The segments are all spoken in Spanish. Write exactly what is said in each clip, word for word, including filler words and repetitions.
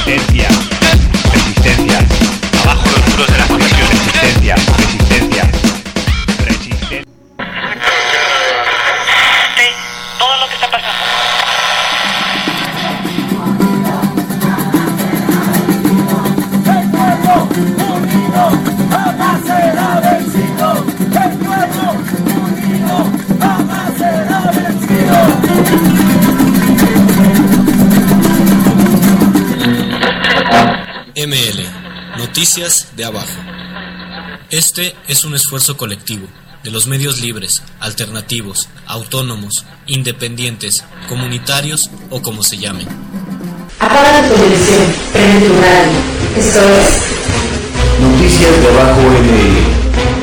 Resistencia, resistencia. Abajo los muros de la prisión. Resistencia, resistencia, resistencia. Sí, todo lo que está pasando. El pueblo unido jamás será vencido. El pueblo unido jamás será vencido. M L, Noticias de Abajo. Este es un esfuerzo colectivo de los medios libres, alternativos, autónomos, independientes, comunitarios o como se llamen. Apaga tu televisión, prende tu radio. Esto es Noticias de Abajo M L.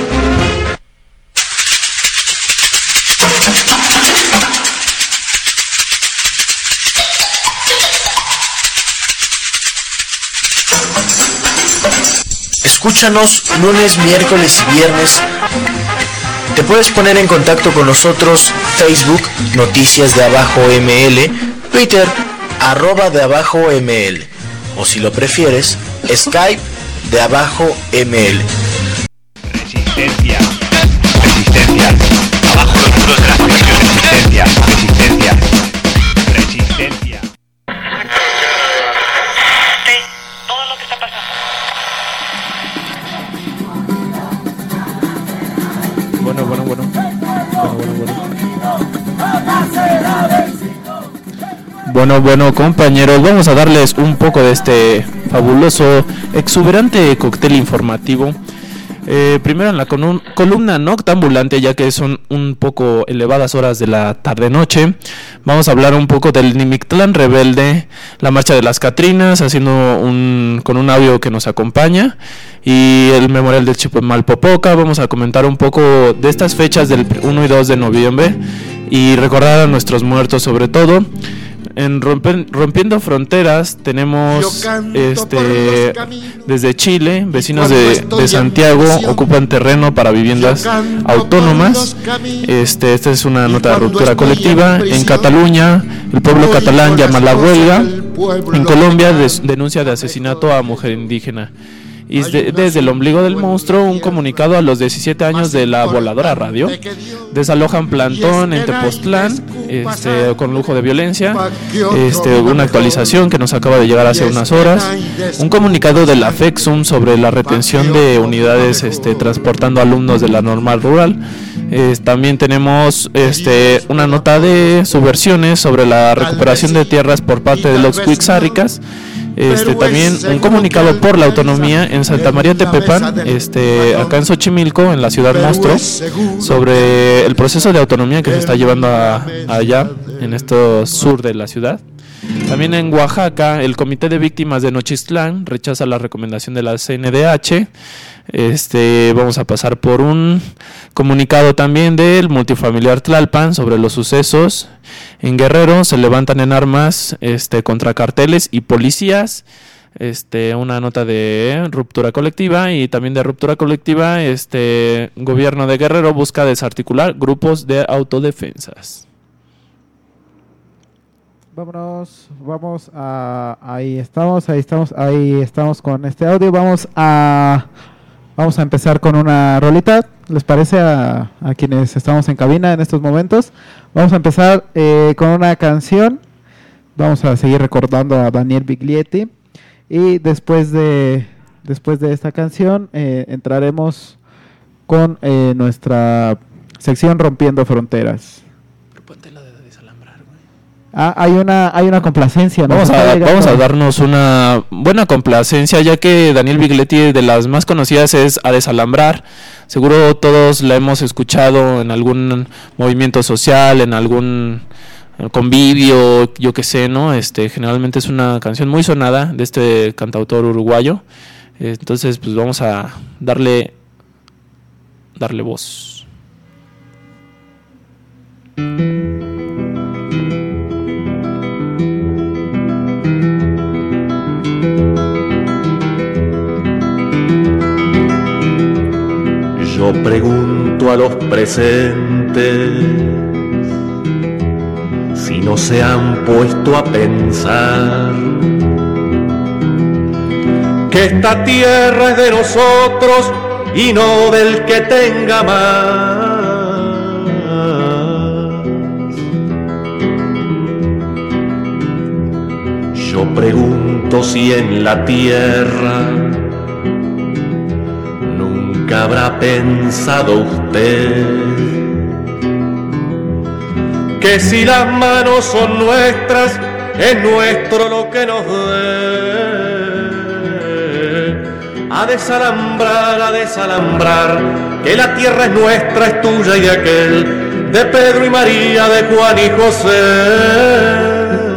Escúchanos lunes, miércoles y viernes. Te puedes poner en contacto con nosotros Facebook, Noticias de Abajo M L, Twitter, arroba de Abajo M L, o si lo prefieres, Skype de Abajo M L. Resistencia, resistencia. Abajo los muros de la prisión. Resistencia, resistencia, resistencia. Sí, todo lo que está pasando. Bueno, bueno, bueno. Bueno, bueno, bueno. Bueno, bueno, compañeros, vamos a darles un poco de este fabuloso, exuberante cóctel informativo. Eh, primero en la colum- columna noctambulante, ya que son un poco elevadas horas de la tarde-noche, vamos a hablar un poco del Nimictlán rebelde, la marcha de las Catrinas, haciendo un con un audio que nos acompaña, y el memorial del Chimalpopoca. Vamos a comentar un poco de estas fechas del uno y dos de noviembre y recordar a nuestros muertos sobre todo. En rompen, Rompiendo Fronteras tenemos este desde Chile, vecinos de, de Santiago ocupan terreno para viviendas autónomas. Este, esta es una nota de ruptura colectiva. En Cataluña, el pueblo catalán llama a la huelga. En Colombia, des, denuncia de asesinato a mujer indígena. Y de, desde el ombligo del monstruo, un comunicado a los diecisiete años de la voladora radio. Desalojan plantón en Tepoztlán, este, con lujo de violencia. Este, una actualización que nos acaba de llegar hace unas horas. Un comunicado de la FEXUM sobre la retención de unidades este, transportando alumnos de la normal rural. Eh, también tenemos este, una nota de subversiones sobre la recuperación de tierras por parte de los Cuixáricas. Este, también un comunicado por la autonomía en Santa María Tepepan, este, acá en Xochimilco, en la ciudad monstruo, sobre el proceso de autonomía que se está llevando a, allá, en esto sur de la ciudad. También en Oaxaca, el Comité de Víctimas de Nochistlán rechaza la recomendación de la C N D H. Este, vamos a pasar por un comunicado también del multifamiliar Tlalpan sobre los sucesos. En Guerrero se levantan en armas este, contra carteles y policías. Este, una nota de ruptura colectiva y también de ruptura colectiva. Este, gobierno de Guerrero busca desarticular grupos de autodefensas. Vámonos, vamos a, ahí estamos, ahí estamos, ahí estamos con este audio. Vamos a, vamos a empezar con una rolita. ¿Les parece a, a quienes estamos en cabina en estos momentos? Vamos a empezar eh, con una canción. Vamos a seguir recordando a Daniel Biglietti y después de, después de esta canción eh, entraremos con eh, nuestra sección Rompiendo Fronteras. Ah, hay una hay una complacencia, ¿no? Vamos a, vamos a darnos una buena complacencia, ya que Daniel Biglietti, de las más conocidas, es A Desalambrar. Seguro todos la hemos escuchado en algún movimiento social, en algún convivio, yo qué sé, ¿no? Este, generalmente es una canción muy sonada de este cantautor uruguayo. Entonces, pues vamos a darle darle voz. Yo pregunto a los presentes si no se han puesto a pensar que esta tierra es de nosotros y no del que tenga más. Yo pregunto si en la tierra nunca habrá pensado usted que si las manos son nuestras, es nuestro lo que nos dé. A desalambrar, a desalambrar, que la tierra es nuestra, es tuya y de aquel, de Pedro y María, de Juan y José.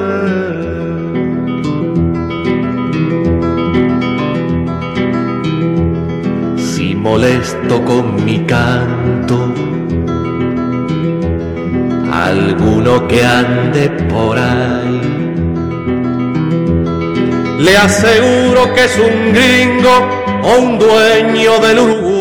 Molesto con mi canto alguno que ande por ahí, le aseguro que es un gringo o un dueño del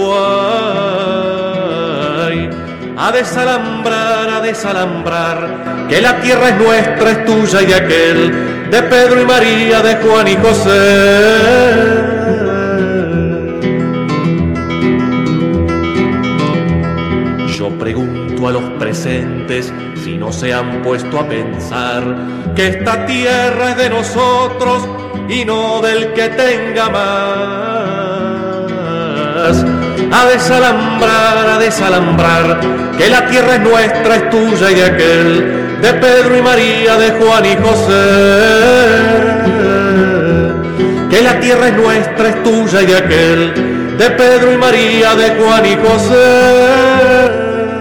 Uruguay. A desalambrar, a desalambrar, que la tierra es nuestra, es tuya y de aquel, de Pedro y María, de Juan y José. Pregunto a los presentes si no se han puesto a pensar que esta tierra es de nosotros y no del que tenga más. A desalambrar, a desalambrar, que la tierra es nuestra, es tuya y de aquel, de Pedro y María, de Juan y José. Que la tierra es nuestra, es tuya y de aquel, de Pedro y María, de Juan y José.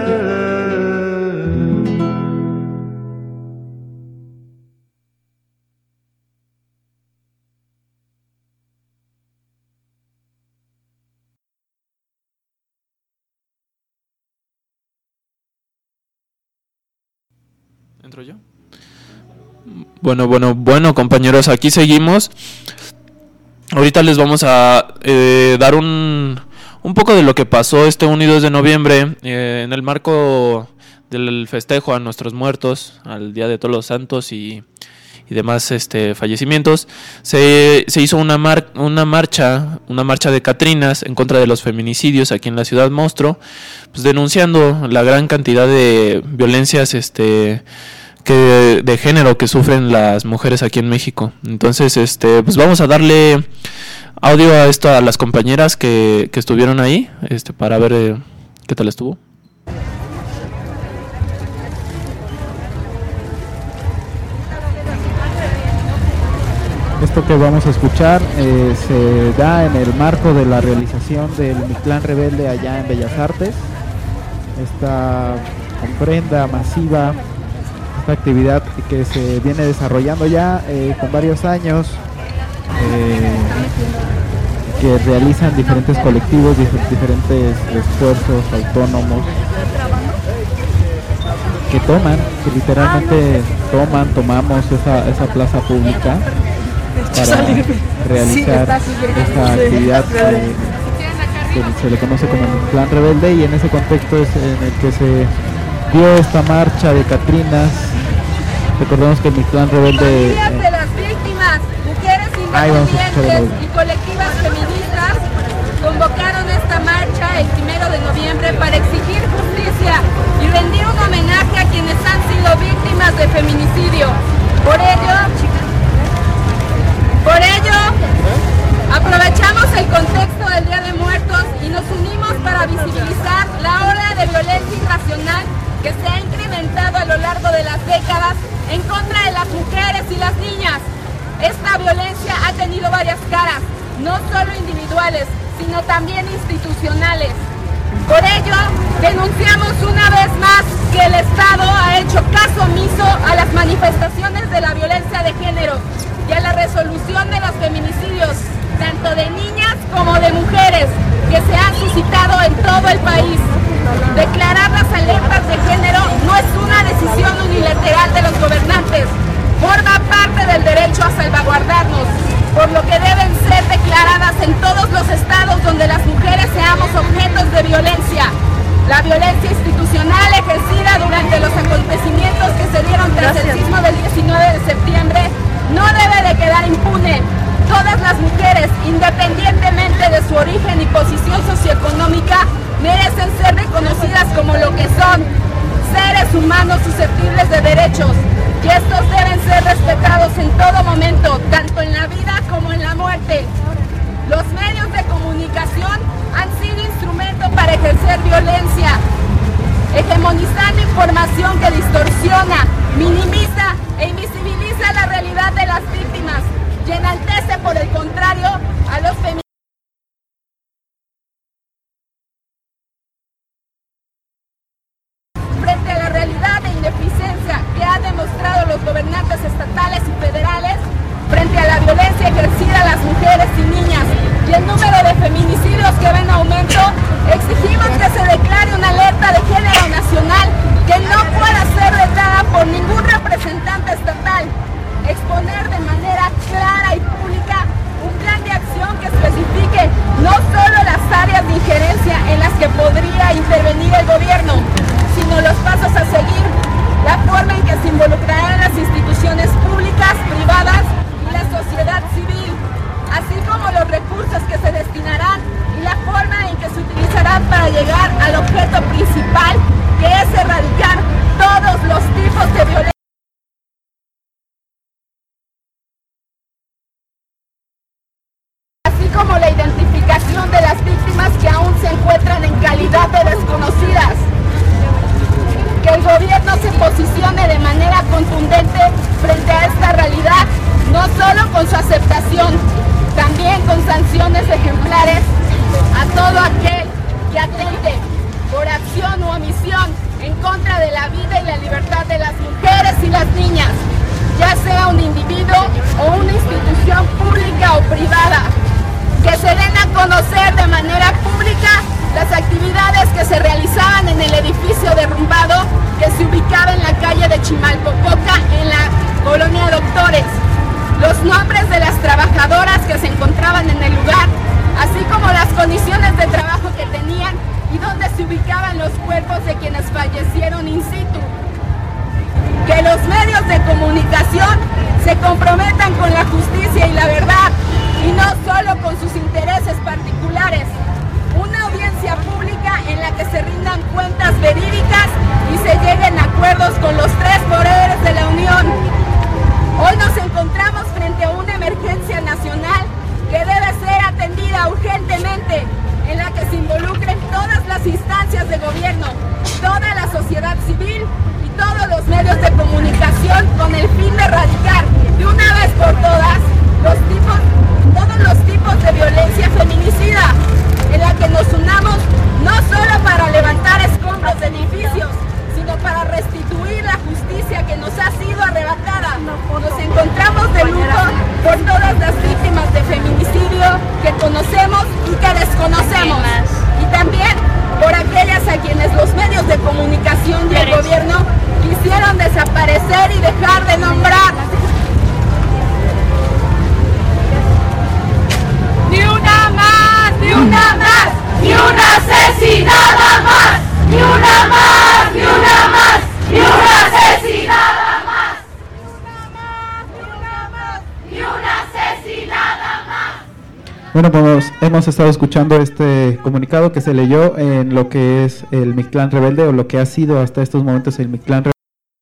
¿Entro yo? Bueno, bueno, bueno, compañeros, aquí seguimos. Ahorita les vamos a eh, dar un, un poco de lo que pasó este uno y dos de noviembre eh, en el marco del festejo a nuestros muertos, al Día de Todos los Santos y, y demás este, fallecimientos. Se, se hizo una, mar, una marcha, una marcha de Catrinas en contra de los feminicidios aquí en la ciudad monstruo, pues denunciando la gran cantidad de violencias este que de género que sufren las mujeres aquí en México. Entonces, este, pues vamos a darle audio a esto a las compañeras que, que estuvieron ahí, este, para ver eh, qué tal estuvo. Esto que vamos a escuchar eh, se da en el marco de la realización del Mictlán Rebelde allá en Bellas Artes. Esta ofrenda masiva, esta actividad que se viene desarrollando ya eh, con varios años, eh, que realizan diferentes colectivos, dif- diferentes esfuerzos autónomos, que toman, que literalmente toman, tomamos esa, esa plaza pública para realizar esta actividad eh, que se le conoce como el Plan Rebelde, y en ese contexto es en el que se dio esta marcha de Catrinas. Recordemos que el Mictlán Rebelde Familias de las víctimas, mujeres independientes y colectivas feministas convocaron esta marcha el primero de noviembre para exigir justicia y rendir un homenaje a quienes han sido víctimas de feminicidio. Por ello, por ello, aprovechamos el contexto del Día de Muertos y nos unimos para visibilizar la ola de violencia irracional que se ha incrementado a lo largo de las décadas en contra de las mujeres y las niñas. Esta violencia ha tenido varias caras, no solo individuales, sino también institucionales. Por ello, denunciamos una vez más que el Estado ha hecho caso omiso a las manifestaciones de la violencia de género y a la resolución de los feminicidios, tanto de niñas como de mujeres, que se han suscitado en todo el país. Declarar las alertas de género no es una decisión unilateral de los gobernantes, forma parte del derecho a salvaguardarnos, por lo que deben ser declaradas en todos los estados donde las mujeres seamos objetos de violencia. La violencia institucional ejercida durante los acontecimientos que se dieron tras el sismo del diecinueve de septiembre no debe de quedar impune. Todas las mujeres, independientemente hegemonizando información que distorsiona, minimiza e invisibiliza la realidad de las víctimas y enaltece, por el contrario, a los feministas. Frente a la realidad de ineficiencia que han demostrado los gobernantes estatales y federales, frente a la violencia ejercida a las mujeres y niñas y el número de feminicidios que va en aumento, exigimos que se declare una alerta de género nacional que no pueda ser vetada por ningún representante estatal. Exponer de manera clara y pública un plan de acción que especifique no solo las áreas de injerencia en las que podría intervenir el gobierno, sino los pasos a seguir, la forma en que se involucrarán las instituciones públicas, privadas y la sociedad civil, así como los recursos que se destinarán y la forma en que se utilizarán para llegar al objeto principal, que es erradicar todos los tipos de violencia. Así como la identificación de las víctimas que aún se encuentran en calidad de desconocidas. Que el gobierno se posicione de manera contundente frente a esta realidad, no solo con su aceptación, también con sanciones ejemplares a todo aquel que atente por acción u omisión en contra de la vida y la libertad de las mujeres y las niñas, ya sea un individuo o una institución pública o privada. Que se den a conocer de manera pública las actividades que se realizaban en el edificio derrumbado que se ubicaba en la calle de Chimalpopoca, en la colonia Doctores, los nombres de las trabajadoras que se encontraban en el lugar, así como las condiciones de trabajo que tenían y dónde se ubicaban los cuerpos de quienes fallecieron in situ. Que los medios de comunicación se comprometan con la justicia y la verdad, y no solo con sus intereses particulares. Una audiencia pública en la que se rindan cuentas verídicas y se lleguen a acuerdos con los tres poderes de la Unión. Hoy nos encontramos frente a una emergencia nacional que debe ser atendida urgentemente, en la que se involucren todas las instancias de gobierno, toda la sociedad civil y todos los medios de comunicación, con el fin de erradicar de una vez por todas los tipos, todos los tipos de violencia feminicida, en la que nos unamos no solo para levantar escombros de edificios, sino para restituir la justicia que nos ha sido arrebatada. Nos encontramos de luto por todas las víctimas de feminicidio que conocemos y que desconocemos, y también por aquellas a quienes los medios de comunicación y el gobierno quisieron desaparecer y dejar de nombrar. ¡Ni una más! ¡Ni una más! ¡Ni una asesinada más! ¡Ni una más! ¡Ni una más! ¡Ni una asesinada más! ¡Ni una asesinada más! Bueno, pues hemos estado escuchando este comunicado que se leyó en lo que es el Mictlán Rebelde, o lo que ha sido hasta estos momentos el Mictlán Rebelde.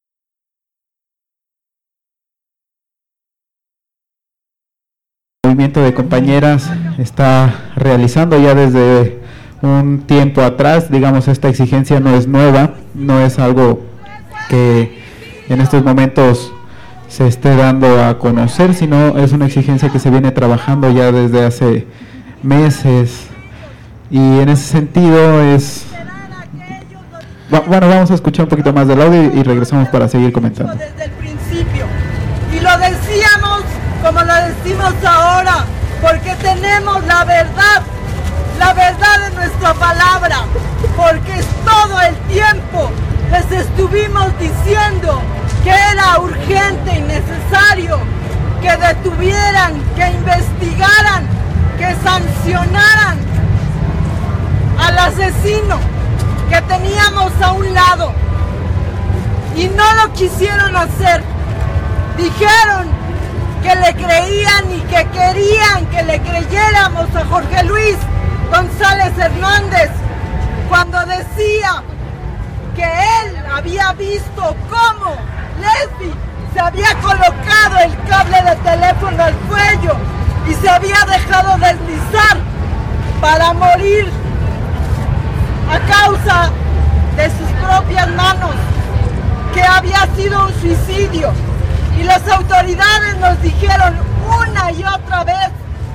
El movimiento de compañeras está realizando ya desde un tiempo atrás. Digamos, esta exigencia no es nueva, no es algo que en estos momentos se esté dando a conocer, sino es una exigencia que se viene trabajando ya desde hace meses, y en ese sentido es... Bueno, vamos a escuchar un poquito más del audio y regresamos para seguir comentando. Desde el principio, y lo decíamos como lo decimos ahora, porque tenemos la verdad, la verdad de nuestra palabra, porque todo el tiempo les estuvimos diciendo que era urgente y necesario que detuvieran, que investigaran, que sancionaran al asesino que teníamos a un lado, y no lo quisieron hacer. Dijeron que le creían y que querían que le creyéramos a Jorge Luis González Hernández cuando decía que él había visto cómo Lesbi se había colocado el cable de teléfono al cuello y se había dejado deslizar para morir a causa de sus propios propias manos que había sido un suicidio. Y las autoridades nos dijeron una y otra vez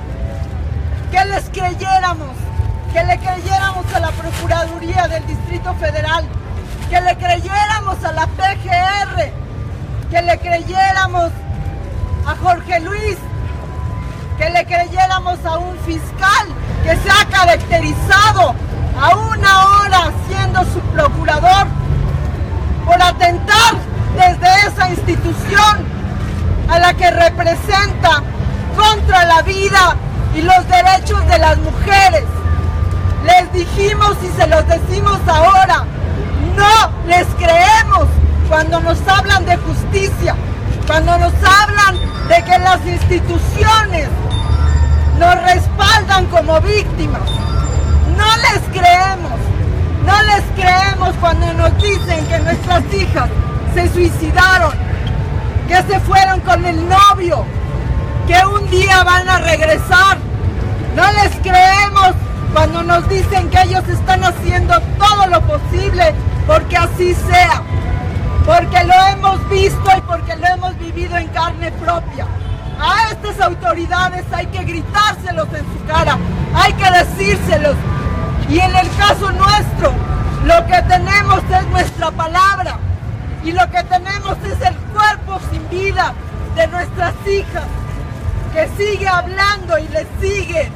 que les creyéramos, que le creyéramos a la Procuraduría del Distrito Federal, que le creyéramos a la P G R, que le creyéramos a Jorge Luis, que le creyéramos a un fiscal que se ha caracterizado a una hora siendo su procurador por atentar desde esa institución a la que representa contra la vida y los derechos de las mujeres. Les dijimos y se los decimos ahora, no les creemos cuando nos hablan de justicia, cuando nos hablan de que las instituciones nos respaldan como víctimas. No les creemos, no les creemos cuando nos dicen que nuestras hijas se suicidaron, que se fueron con el novio, que un día van a regresar. No les creemos cuando nos dicen que ellos están haciendo todo lo posible porque así sea, porque lo hemos visto y porque lo hemos vivido en carne propia. A estas autoridades hay que gritárselos en su cara, hay que decírselos. Y en el caso nuestro, lo que tenemos es nuestra palabra y lo que tenemos es el cuerpo sin vida de nuestras hijas, que sigue hablando y les sigue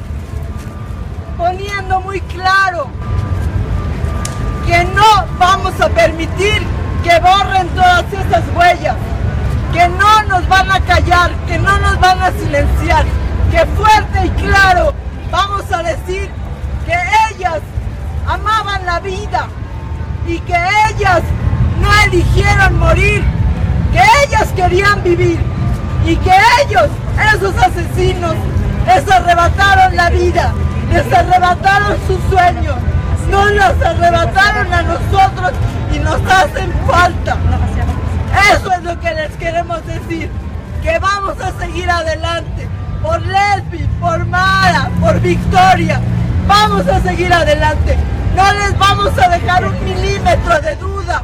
poniendo muy claro que no vamos a permitir que borren todas esas huellas, que no nos van a callar, que no nos van a silenciar, que fuerte y claro vamos a decir que ellas amaban la vida y que ellas no eligieron morir, que ellas querían vivir y que ellos, esos asesinos, les arrebataron la vida, les arrebataron sus sueños, nos los arrebataron a nosotros y nos hacen falta. Eso es lo que les queremos decir, que vamos a seguir adelante, por Lesbi, por Mara, por Victoria, vamos a seguir adelante, no les vamos a dejar un milímetro de duda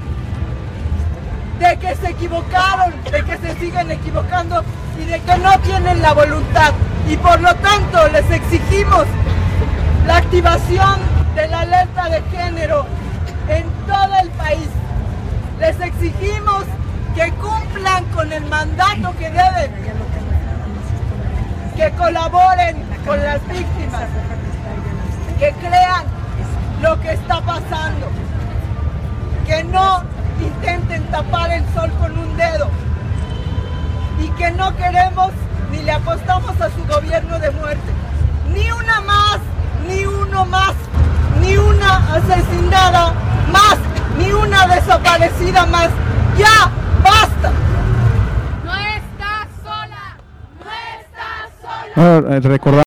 de que se equivocaron, de que se siguen equivocando y de que no tienen la voluntad. Y por lo tanto les exigimos la activación de la alerta de género en todo el país. Les exigimos que cumplan con el mandato que deben, que colaboren con las víctimas, que crean lo que está pasando, que no intenten tapar el sol con un dedo y que no queremos ni le apostamos a su gobierno de muerte. Ni una más, ni uno más, ni una asesinada más, ni una desaparecida más. ¡Ya! ¡Basta! No estás sola, no estás sola. Bueno, recordar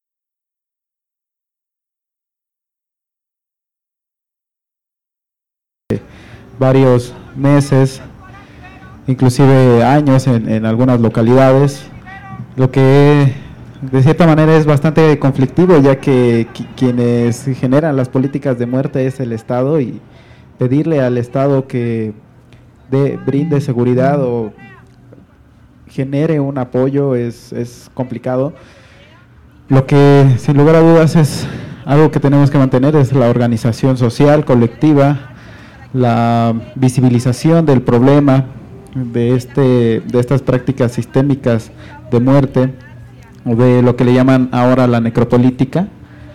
varios meses, inclusive años en, en algunas localidades, lo que de cierta manera es bastante conflictivo, ya que qu quienes generan las políticas de muerte es el Estado, y pedirle al Estado que de, brinde seguridad o genere un apoyo es, es complicado. Lo que sin lugar a dudas es algo que tenemos que mantener es la organización social colectiva, la visibilización del problema de este de estas prácticas sistémicas de muerte, o de lo que le llaman ahora la necropolítica.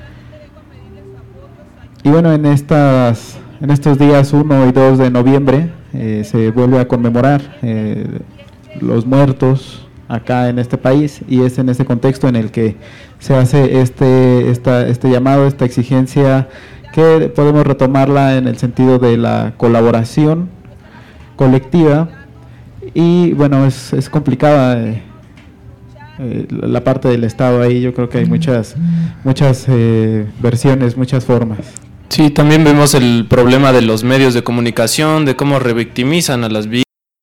Y bueno, en estas en estos días uno y dos de noviembre eh, se vuelve a conmemorar eh, los muertos acá en este país, y es en ese contexto en el que se hace este esta, este llamado, esta exigencia, que podemos retomarla en el sentido de la colaboración colectiva. Y bueno, es, es complicada eh, eh, la parte del Estado ahí. Yo creo que hay muchas muchas eh, versiones, muchas formas. Sí, también vemos el problema de los medios de comunicación, de cómo revictimizan a las víctimas.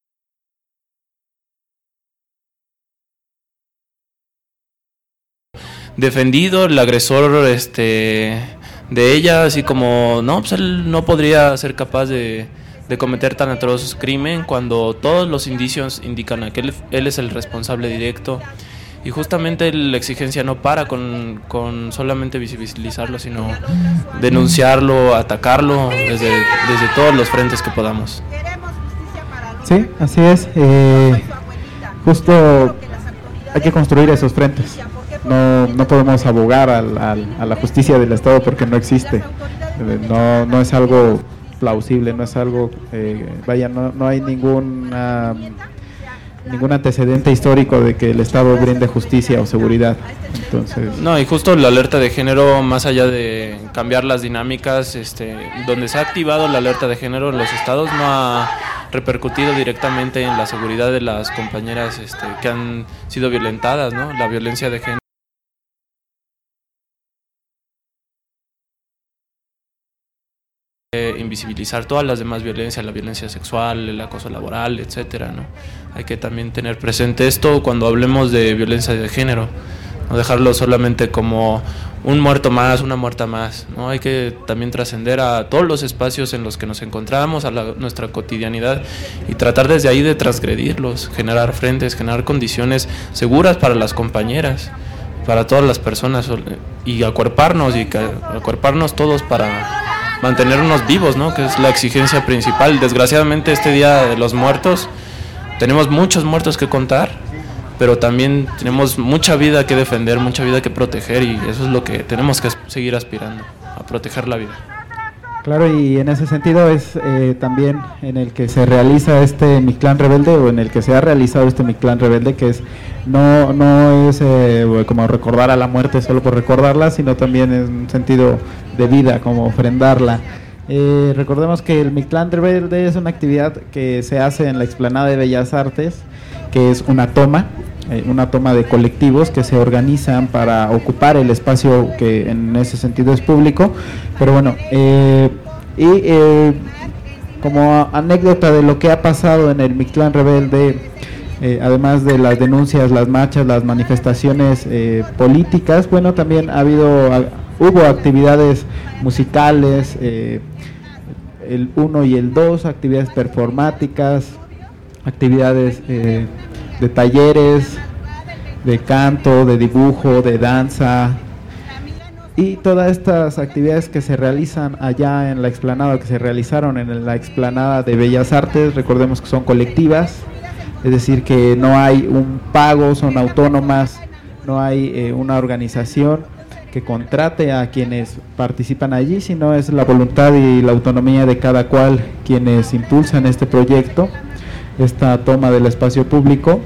Defendido el agresor este de ella, así como no, pues él no podría ser capaz de, de cometer tan atroz crimen cuando todos los indicios indican a que él, él es el responsable directo. Y justamente la exigencia no para con, con solamente visibilizarlo, sino denunciarlo, atacarlo desde, desde todos los frentes que podamos. Sí, así es. Eh, justo hay que construir esos frentes. No, no podemos abogar al, al, a la justicia del Estado porque no existe. No, no es algo plausible, no es algo, eh, vaya, no, no hay ninguna... ningún antecedente histórico de que el Estado brinde justicia o seguridad. Entonces, no, y justo la alerta de género, más allá de cambiar las dinámicas, este, donde se ha activado la alerta de género en los estados, no ha repercutido directamente en la seguridad de las compañeras este, que han sido violentadas, ¿no? La violencia de género. Invisibilizar todas las demás violencias, la violencia sexual, el acoso laboral, etcétera, ¿no? Hay que también tener presente esto cuando hablemos de violencia de género, no dejarlo solamente como un muerto más, una muerta más, ¿no? Hay que también trascender a todos los espacios en los que nos encontramos, a la, nuestra cotidianidad, y tratar desde ahí de transgredirlos, generar frentes, generar condiciones seguras para las compañeras, para todas las personas, y acuerparnos, y acuerparnos todos para mantenernos vivos, ¿no? Que es la exigencia principal. Desgraciadamente este Día de los Muertos tenemos muchos muertos que contar, pero también tenemos mucha vida que defender, mucha vida que proteger, y eso es lo que tenemos que seguir aspirando, a proteger la vida. Claro, y en ese sentido es eh, también en el que se realiza este Mictlán Rebelde, o en el que se ha realizado este Mictlán Rebelde, que es no no es eh, como recordar a la muerte solo por recordarla, sino también en un sentido de vida, como ofrendarla. Eh, recordemos que el Mictlán Rebelde es una actividad que se hace en la Explanada de Bellas Artes, que es una toma, eh, una toma de colectivos que se organizan para ocupar el espacio que en ese sentido es público. Pero bueno, eh, y eh, como anécdota de lo que ha pasado en el Mictlán Rebelde, eh, además de las denuncias, las marchas, las manifestaciones eh, políticas, bueno, también ha habido, hubo actividades musicales, eh, el uno y el dos, actividades performáticas, actividades eh, de talleres, de canto, de dibujo, de danza, y todas estas actividades que se realizan allá en la explanada, que se realizaron en la explanada de Bellas Artes, recordemos que son colectivas, es decir, que no hay un pago, son autónomas, no hay eh, una organización que contrate a quienes participan allí, sino es la voluntad y la autonomía de cada cual quienes impulsan este proyecto, esta toma del espacio público.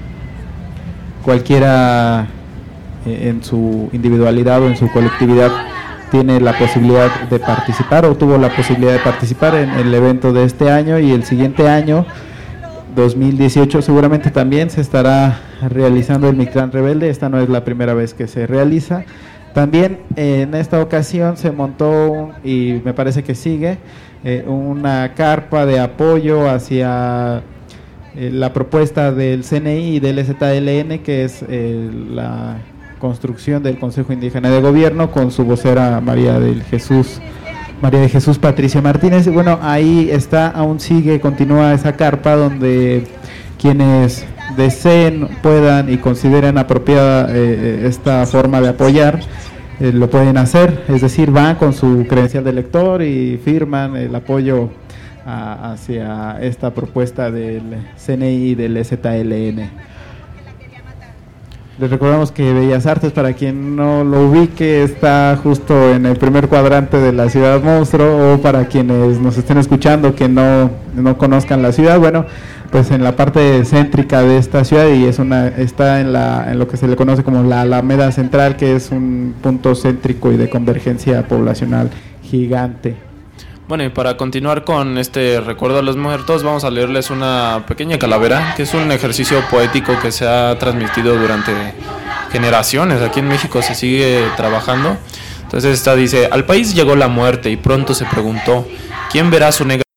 Cualquiera eh, en su individualidad o en su colectividad tiene la posibilidad de participar, o tuvo la posibilidad de participar en el evento de este año, y el siguiente año, dos mil dieciocho, seguramente también se estará realizando el Mictlán Rebelde. Esta no es la primera vez que se realiza. También eh, en esta ocasión se montó, un, y me parece que sigue, eh, una carpa de apoyo hacia eh, la propuesta del C N I y del S T L N, que es eh, la construcción del Consejo Indígena de Gobierno, con su vocera María del Jesús, María de Jesús Patricia Martínez. Bueno, ahí está, aún sigue, continúa esa carpa donde quienes deseen, puedan y consideren apropiada eh, esta forma de apoyar, eh, lo pueden hacer, es decir, van con su credencial de lector y firman el apoyo a, hacia esta propuesta del C N I y del S T L N. Les recordamos que Bellas Artes, para quien no lo ubique, está justo en el primer cuadrante de la ciudad monstruo, o para quienes nos estén escuchando que no, no conozcan la ciudad, bueno, pues en la parte céntrica de esta ciudad, y es una está en la en lo que se le conoce como la Alameda Central, que es un punto céntrico y de convergencia poblacional gigante. Bueno, y para continuar con este recuerdo a los muertos, vamos a leerles una pequeña calavera, que es un ejercicio poético que se ha transmitido durante generaciones. Aquí en México se sigue trabajando. Entonces esta dice: al país llegó la muerte y pronto se preguntó, ¿quién verá su negra?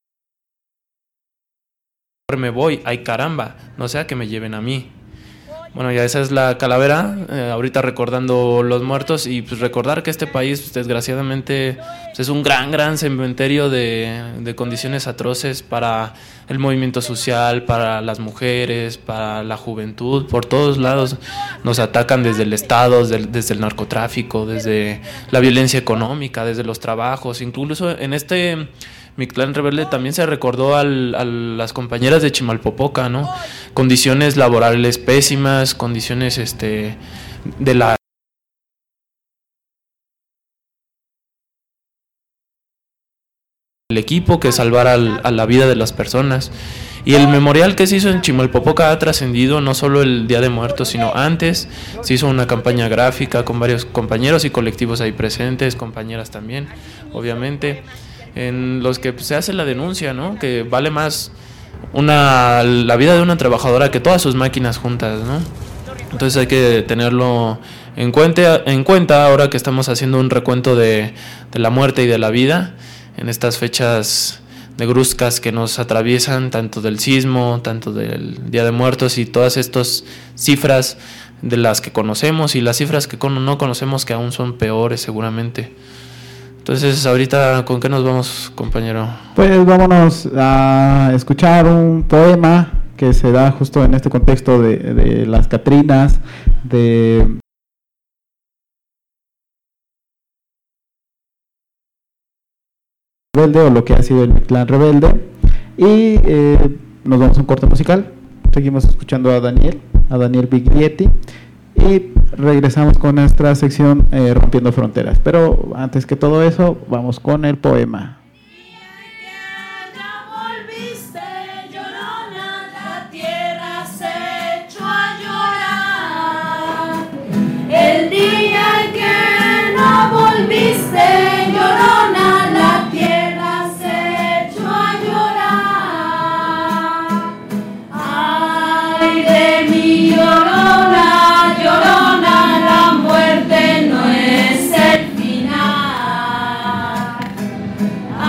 Me voy, ay caramba, no sea que me lleven a mí. Bueno, ya esa es la calavera, eh, ahorita recordando los muertos y pues recordar que este país desgraciadamente pues, es un gran, gran cementerio de, de condiciones atroces para el movimiento social, para las mujeres, para la juventud, por todos lados nos atacan desde el Estado, desde el, desde el narcotráfico, desde la violencia económica, desde los trabajos, incluso en este... Mictlán Rebelde también se recordó al, a las compañeras de Chimalpopoca, ¿no? Condiciones laborales pésimas, condiciones este de la el equipo que salvara al, a la vida de las personas. Y el memorial que se hizo en Chimalpopoca ha trascendido no solo el Día de Muertos, sino antes. Se hizo una campaña gráfica con varios compañeros y colectivos ahí presentes, compañeras también, obviamente, en los que se hace la denuncia, ¿no? Que vale más una la vida de una trabajadora que todas sus máquinas juntas, ¿no? Entonces hay que tenerlo en cuenta, en cuenta ahora que estamos haciendo un recuento de, de la muerte y de la vida en estas fechas negruzcas que nos atraviesan, tanto del sismo, tanto del Día de Muertos y todas estas cifras de las que conocemos y las cifras que no conocemos que aún son peores seguramente. Entonces, ahorita, ¿con qué nos vamos, compañero? Pues vámonos a escuchar un poema que se da justo en este contexto de, de las Catrinas, de... Rebelde, o lo que ha sido el Mictlán Rebelde. Y eh, nos vamos a un corte musical. Seguimos escuchando a Daniel, a Daniel Biglietti. Y regresamos con nuestra sección eh, Rompiendo Fronteras. Pero antes que todo eso, vamos con el poema. El día en que no volviste, llorona, la tierra se echó a llorar. Ay de mi llorona, llorona, la muerte no es el final.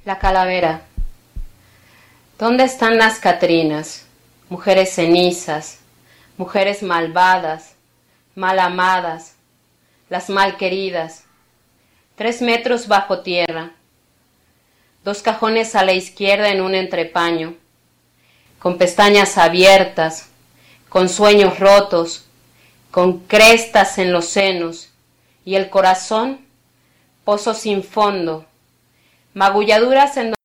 La calavera. ¿Dónde están las Catrinas? Mujeres cenizas, mujeres malvadas, mal amadas, las mal queridas. Tres metros bajo tierra. Dos cajones a la izquierda en un entrepaño, con pestañas abiertas, con sueños rotos, con crestas en los senos, y el corazón, pozo sin fondo, magulladuras en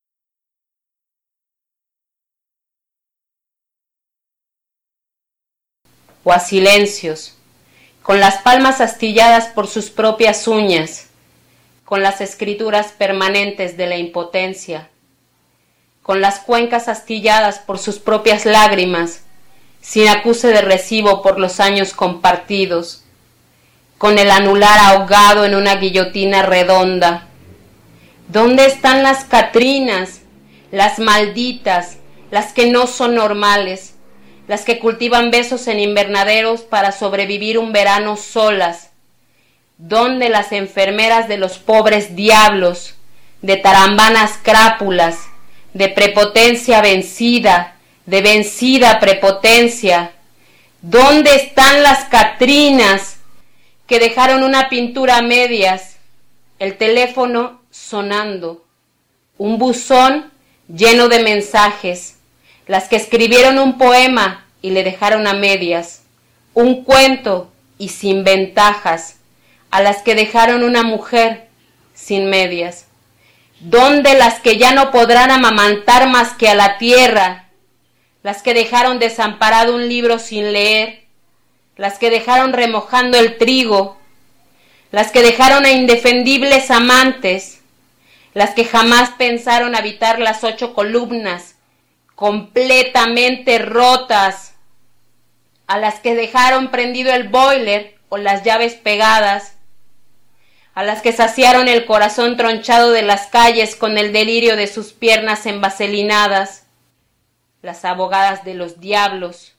o a silencios, con las palmas astilladas por sus propias uñas, con las escrituras permanentes de la impotencia, con las cuencas astilladas por sus propias lágrimas, sin acuse de recibo por los años compartidos, con el anular ahogado en una guillotina redonda. ¿Dónde están las Catrinas, las malditas, las que no son normales, las que cultivan besos en invernaderos para sobrevivir un verano solas? ¿Dónde las enfermeras de los pobres diablos, de tarambanas crápulas, de prepotencia vencida, de vencida prepotencia? ¿Dónde están las Catrinas que dejaron una pintura a medias, el teléfono sonando, un buzón lleno de mensajes, las que escribieron un poema y le dejaron a medias, un cuento y sin ventajas, a las que dejaron una mujer sin medias? ¿Dónde las que ya no podrán amamantar más que a la tierra? Las que dejaron desamparado un libro sin leer, las que dejaron remojando el trigo, las que dejaron a indefendibles amantes, las que jamás pensaron habitar las ocho columnas, completamente rotas, a las que dejaron prendido el boiler o las llaves pegadas, a las que saciaron el corazón tronchado de las calles con el delirio de sus piernas envaselinadas, las abogadas de los diablos.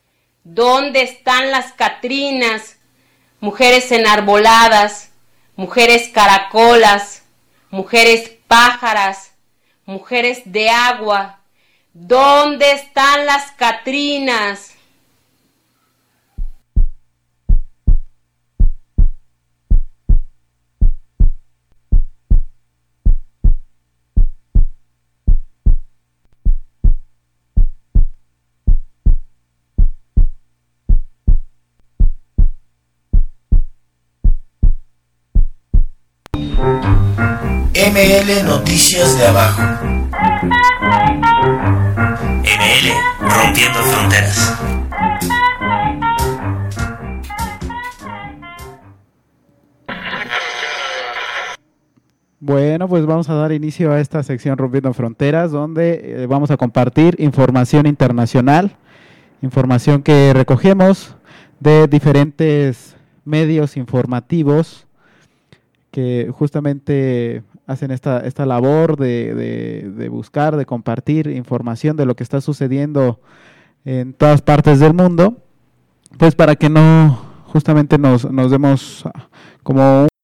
¿Dónde están las Catrinas, mujeres enarboladas, mujeres caracolas, mujeres pájaras, mujeres de agua? ¿Dónde están las Catrinas? M L Noticias de Abajo. M L Rompiendo Fronteras. Bueno, pues vamos a dar inicio a esta sección Rompiendo Fronteras, donde eh, vamos a compartir información internacional, información que recogemos de diferentes medios informativos que justamente hacen esta, esta labor de, de, de buscar, de compartir información de lo que está sucediendo en todas partes del mundo, pues para que no justamente nos, nos demos como un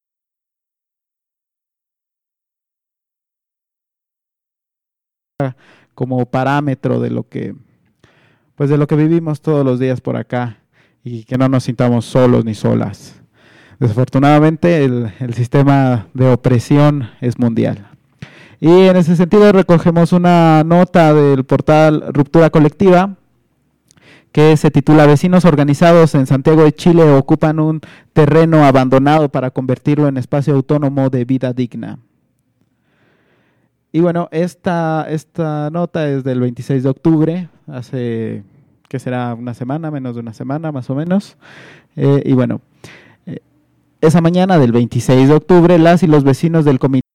como parámetro de lo que pues de lo que vivimos todos los días por acá y que no nos sintamos solos ni solas. Desafortunadamente el, el sistema de opresión es mundial. Y en ese sentido recogemos una nota del portal Ruptura Colectiva que se titula Vecinos organizados en Santiago de Chile ocupan un terreno abandonado para convertirlo en espacio autónomo de vida digna. Y bueno, esta, esta nota es del veintiséis de octubre, hace, ¿qué será? Una semana, menos de una semana más o menos. Eh, y bueno, eh, esa mañana del veintiséis de octubre, las y los vecinos del Comité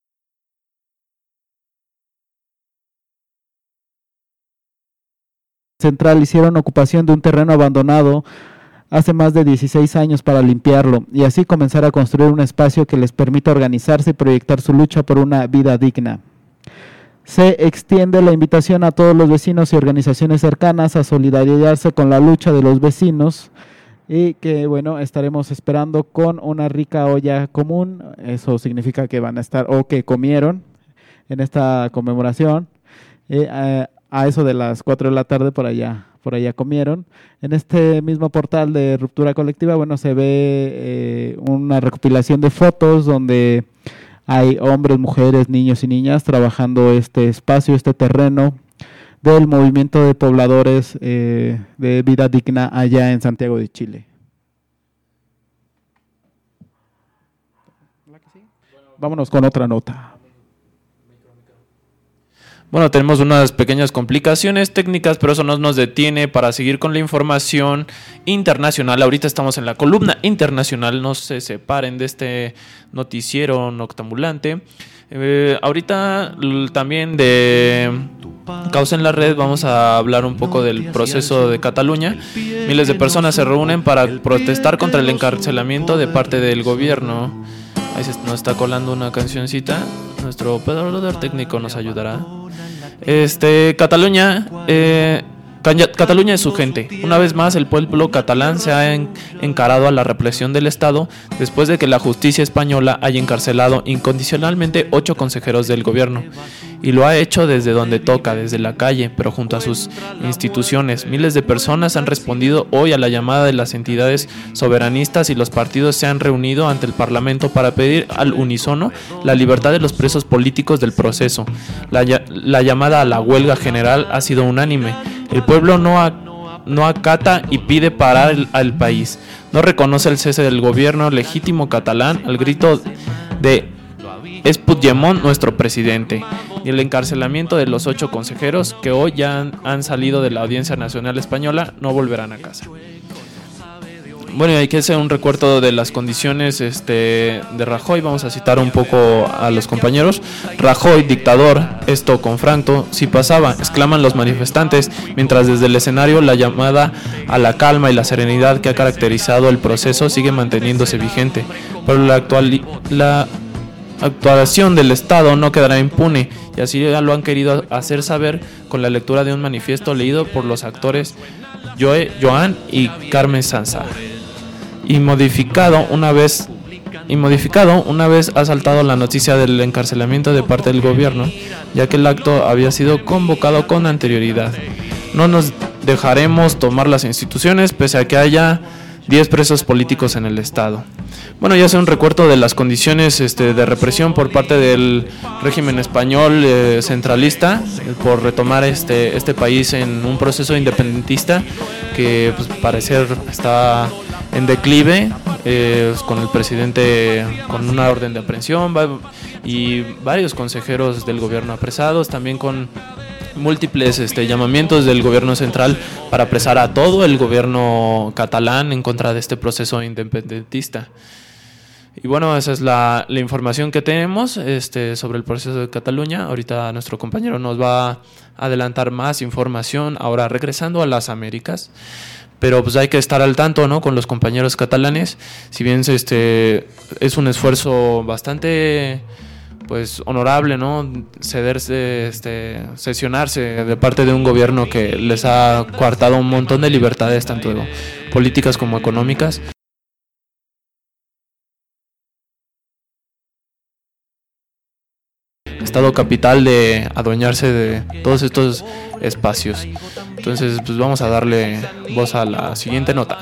Central hicieron ocupación de un terreno abandonado hace más de dieciséis años para limpiarlo y así comenzar a construir un espacio que les permita organizarse y proyectar su lucha por una vida digna. Se extiende la invitación a todos los vecinos y organizaciones cercanas a solidarizarse con la lucha de los vecinos y que, bueno, estaremos esperando con una rica olla común. Eso significa que van a estar o que comieron en esta conmemoración. Eh, a, a eso de las cuatro de la tarde por allá, por allá comieron. En este mismo portal de Ruptura Colectiva, bueno, se ve eh, una recopilación de fotos donde hay hombres, mujeres, niños y niñas trabajando este espacio, este terreno del movimiento de pobladores eh, de vida digna allá en Santiago de Chile. Vámonos con otra nota. Bueno, tenemos unas pequeñas complicaciones técnicas, pero eso no nos detiene para seguir con la información internacional. Ahorita estamos en la columna internacional, no se separen de este noticiero noctambulante. Eh, ahorita también de Causa en la Red vamos a hablar un poco del proceso de Cataluña. Miles de personas se reúnen para protestar contra el encarcelamiento de parte del gobierno. Ahí se nos está colando una cancioncita. Nuestro operador técnico nos ayudará. Este, Cataluña, eh, Cataluña es su gente. Una vez más, el pueblo catalán se ha en, encarado a la represión del Estado después de que la justicia española haya encarcelado incondicionalmente ocho consejeros del gobierno. Y lo ha hecho desde donde toca, desde la calle, pero junto a sus instituciones. Miles de personas han respondido hoy a la llamada de las entidades soberanistas y los partidos se han reunido ante el Parlamento para pedir al unísono la libertad de los presos políticos del proceso. La, la llamada a la huelga general ha sido unánime. El pueblo no, ha, no acata y pide parar el, al país. No reconoce el cese del gobierno legítimo catalán al grito de "Es Puigdemont nuestro presidente", y el encarcelamiento de los ocho consejeros que hoy ya han, han salido de la Audiencia Nacional Española no volverán a casa. Bueno, y hay que hacer un recuerdo de las condiciones este, de Rajoy. Vamos a citar un poco a los compañeros. Rajoy, dictador, esto con Franco, si pasaba, exclaman los manifestantes, mientras desde el escenario la llamada a la calma y la serenidad que ha caracterizado el proceso sigue manteniéndose vigente. Pero la, actual, la actuación del Estado no quedará impune, y así ya lo han querido hacer saber con la lectura de un manifiesto leído por los actores Joe, Joan y Carmen Sansa. Y modificado una vez y modificado una vez ha saltado la noticia del encarcelamiento de parte del gobierno, ya que el acto había sido convocado con anterioridad. No nos dejaremos tomar las instituciones pese a que haya diez presos políticos en el Estado. Bueno, ya hace un recuerdo de las condiciones este, de represión por parte del régimen español eh, centralista eh, por retomar este, este país en un proceso independentista que pues, parecer está en declive, eh, con el presidente con una orden de aprehensión y varios consejeros del gobierno apresados, también con múltiples este, llamamientos del gobierno central para apresar a todo el gobierno catalán en contra de este proceso independentista. Y bueno, esa es la, la información que tenemos este, sobre el proceso de Cataluña. Ahorita nuestro compañero nos va a adelantar más información, ahora regresando a las Américas. Pero pues hay que estar al tanto, ¿no?, con los compañeros catalanes. Si bien este, es un esfuerzo bastante pues honorable, ¿no?, cederse, este, sesionarse de parte de un gobierno que les ha coartado un montón de libertades, tanto políticas como económicas. Estado capital de adueñarse de todos estos espacios. Entonces, pues vamos a darle voz a la siguiente nota.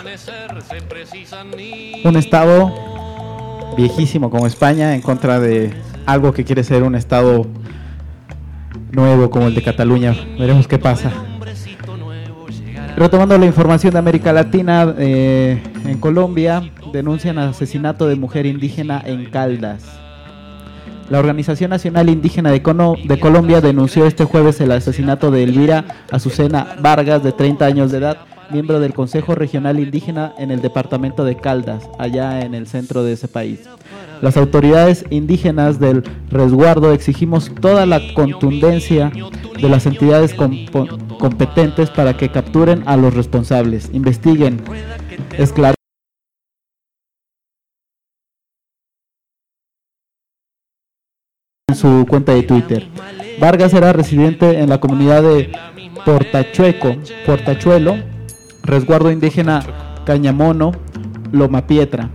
Un estado viejísimo como España en contra de algo que quiere ser un estado nuevo como el de Cataluña. Veremos qué pasa. Retomando la información de América Latina, eh, en Colombia denuncian asesinato de mujer indígena en Caldas. La Organización Nacional Indígena de, Cono, de Colombia denunció este jueves el asesinato de Elvira Azucena Vargas, de treinta años de edad, miembro del Consejo Regional Indígena en el departamento de Caldas, allá en el centro de ese país. Las autoridades indígenas del resguardo exigimos toda la contundencia de las entidades comp- competentes para que capturen a los responsables, investiguen, esclarezcan en su cuenta de Twitter. Vargas era residente en la comunidad de Portachueco, Portachuelo, resguardo indígena Cañamono, Loma Pietra.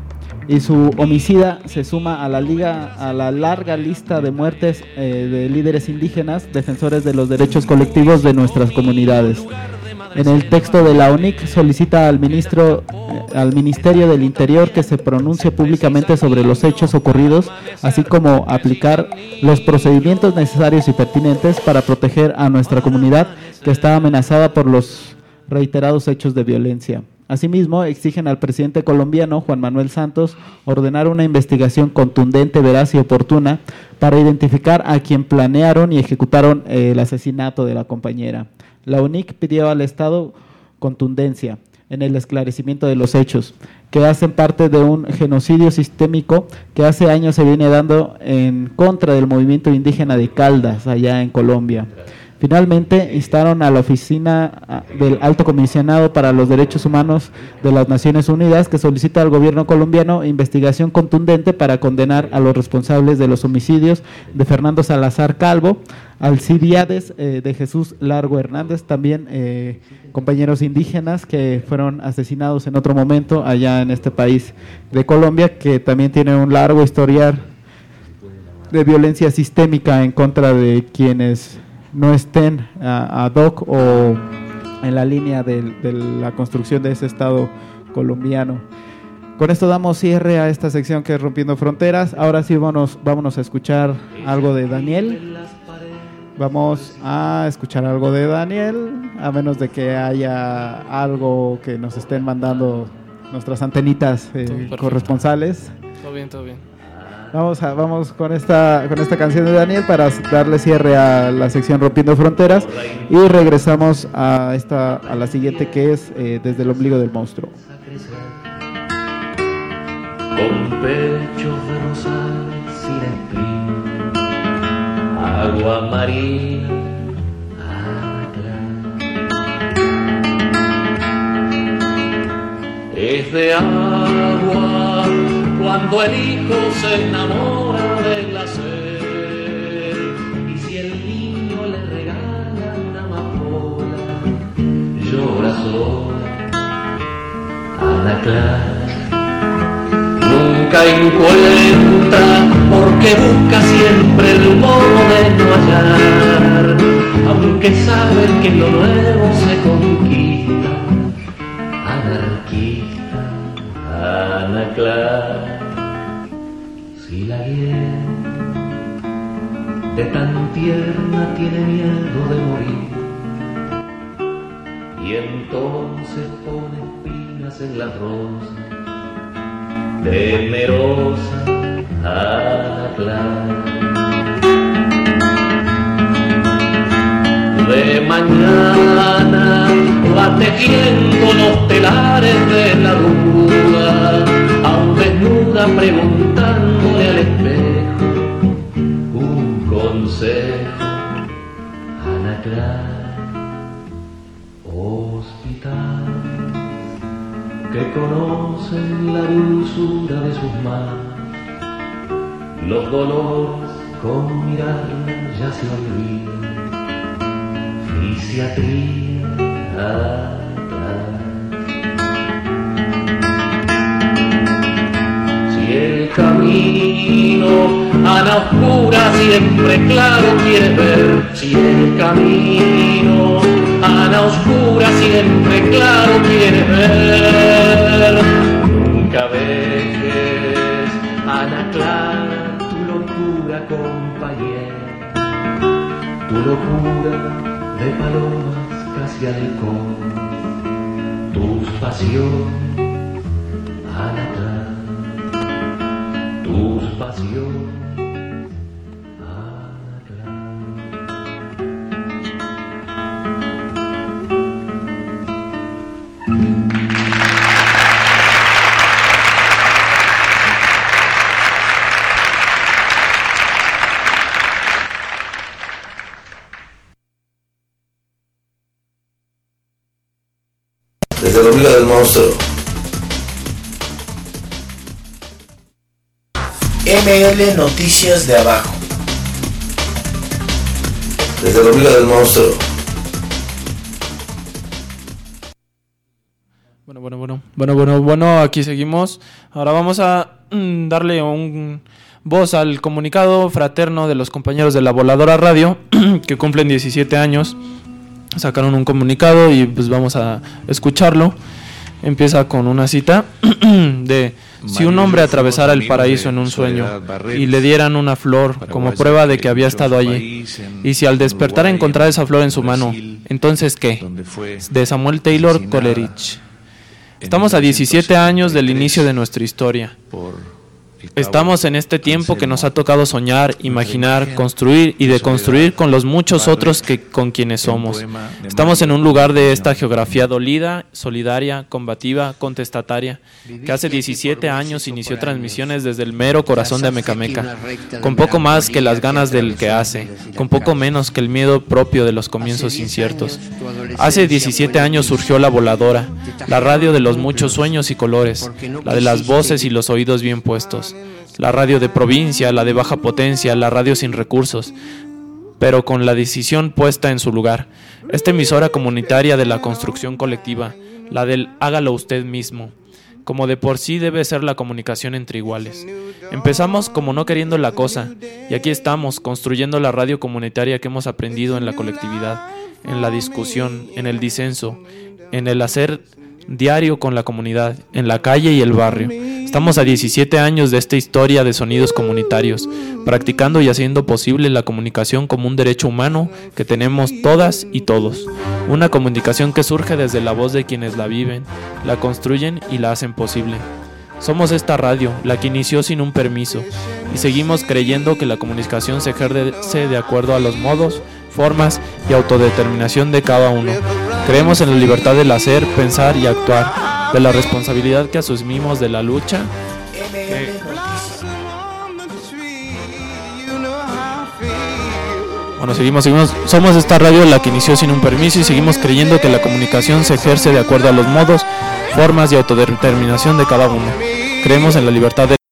y su homicida se suma a la liga a la larga lista de muertes eh, de líderes indígenas defensores de los derechos colectivos de nuestras comunidades. En el texto de la O N I C solicita al ministro eh, al Ministerio del Interior que se pronuncie públicamente sobre los hechos ocurridos, así como aplicar los procedimientos necesarios y pertinentes para proteger a nuestra comunidad que está amenazada por los reiterados hechos de violencia. Asimismo, exigen al presidente colombiano, Juan Manuel Santos, ordenar una investigación contundente, veraz y oportuna para identificar a quien planearon y ejecutaron eh, el asesinato de la compañera. La O N I C pidió al Estado contundencia en el esclarecimiento de los hechos, que hacen parte de un genocidio sistémico que hace años se viene dando en contra del movimiento indígena de Caldas, allá en Colombia. Finalmente, instaron a la Oficina del Alto Comisionado para los Derechos Humanos de las Naciones Unidas, que solicita al gobierno colombiano investigación contundente para condenar a los responsables de los homicidios de Fernando Salazar Calvo, Alcibiades eh, de Jesús Largo Hernández, también eh, compañeros indígenas que fueron asesinados en otro momento allá en este país de Colombia, que también tiene un largo historial de violencia sistémica en contra de quienes no estén uh, ad hoc o en la línea de, de la construcción de ese Estado colombiano. Con esto damos cierre a esta sección que es Rompiendo Fronteras. Ahora sí vámonos, vámonos a escuchar algo de Daniel. Vamos a escuchar algo de Daniel, a menos de que haya algo que nos estén mandando nuestras antenitas eh, corresponsales. Todo bien, todo bien. Vamos a, vamos con esta con esta canción de Daniel para darle cierre a la sección Rompiendo Fronteras y regresamos a esta a la siguiente, que es eh, Desde el ombligo del monstruo. Con pechos de rosal sin espina, agua marina, es de agua cuando el hijo se enamora de la sed, y si el niño le regala una amapola, llora sola. Ana Clara nunca encuentra porque busca siempre el modo de no hallar, aunque sabe que lo nuevo se conquista. Anarquista, Ana Clara, si la hiel de tan tierna tiene miedo de morir, y entonces pone espinas en las rosas, temerosa Ana Clara. De mañana va tejiendo los telares de la duda, aún desnuda preguntándole al espejo un consejo. Ana Clara, hospital, que conocen la dulzura de sus manos, los dolores con mirarla ya se olvidan. Fisiatría, ah, ah. Si el camino a la oscura siempre claro quieres ver, si el camino a la oscura siempre claro quieres ver, nunca dejes, Ana Clara, tu locura compañera, tu locura de palomas casi halcón, tus pasiones, Ana Clara, tus pasiones. Desde el ombligo del monstruo. M L Noticias de Abajo. Desde el ombligo del monstruo. Bueno, bueno, bueno, bueno, bueno, bueno, aquí seguimos. Ahora vamos a mm, darle un voz al comunicado fraterno de los compañeros de La Voladora Radio, que cumplen diecisiete años. Sacaron un comunicado y pues vamos a escucharlo. Empieza con una cita de: si un hombre atravesara el paraíso en un sueño y le dieran una flor como prueba de que había estado allí, y si al despertar encontrara esa flor en su mano, entonces ¿qué? De Samuel Taylor Coleridge. Estamos a diecisiete años del inicio de nuestra historia. Estamos en este tiempo que nos ha tocado soñar, imaginar, construir y deconstruir con los muchos otros que con quienes somos. Estamos en un lugar de esta geografía dolida, solidaria, combativa, contestataria, que hace diecisiete años inició transmisiones desde el mero corazón de Amecameca, con poco más que las ganas del que hace, con poco menos que el miedo propio de los comienzos inciertos. Hace diecisiete años surgió La Voladora, la radio de los muchos sueños y colores, la de las voces y los oídos bien puestos. La radio de provincia, la de baja potencia, la radio sin recursos, pero con la decisión puesta en su lugar. Esta emisora comunitaria de la construcción colectiva, la del hágalo usted mismo, como de por sí debe ser la comunicación entre iguales. Empezamos como no queriendo la cosa, y aquí estamos construyendo la radio comunitaria que hemos aprendido en la colectividad, en la discusión, en el disenso, en el hacer diario con la comunidad, en la calle y el barrio. Estamos a diecisiete años de esta historia de sonidos comunitarios, practicando y haciendo posible la comunicación como un derecho humano que tenemos todas y todos. Una comunicación que surge desde la voz de quienes la viven, la construyen y la hacen posible. Somos esta radio, la que inició sin un permiso, y seguimos creyendo que la comunicación se ejerce de acuerdo a los modos, formas y autodeterminación de cada uno. Creemos en la libertad del hacer, pensar y actuar, de la responsabilidad que asumimos de la lucha. Que... Bueno, seguimos, seguimos. Somos esta radio la que inició sin un permiso y seguimos creyendo que la comunicación se ejerce de acuerdo a los modos, formas y autodeterminación de cada uno. Creemos en la libertad de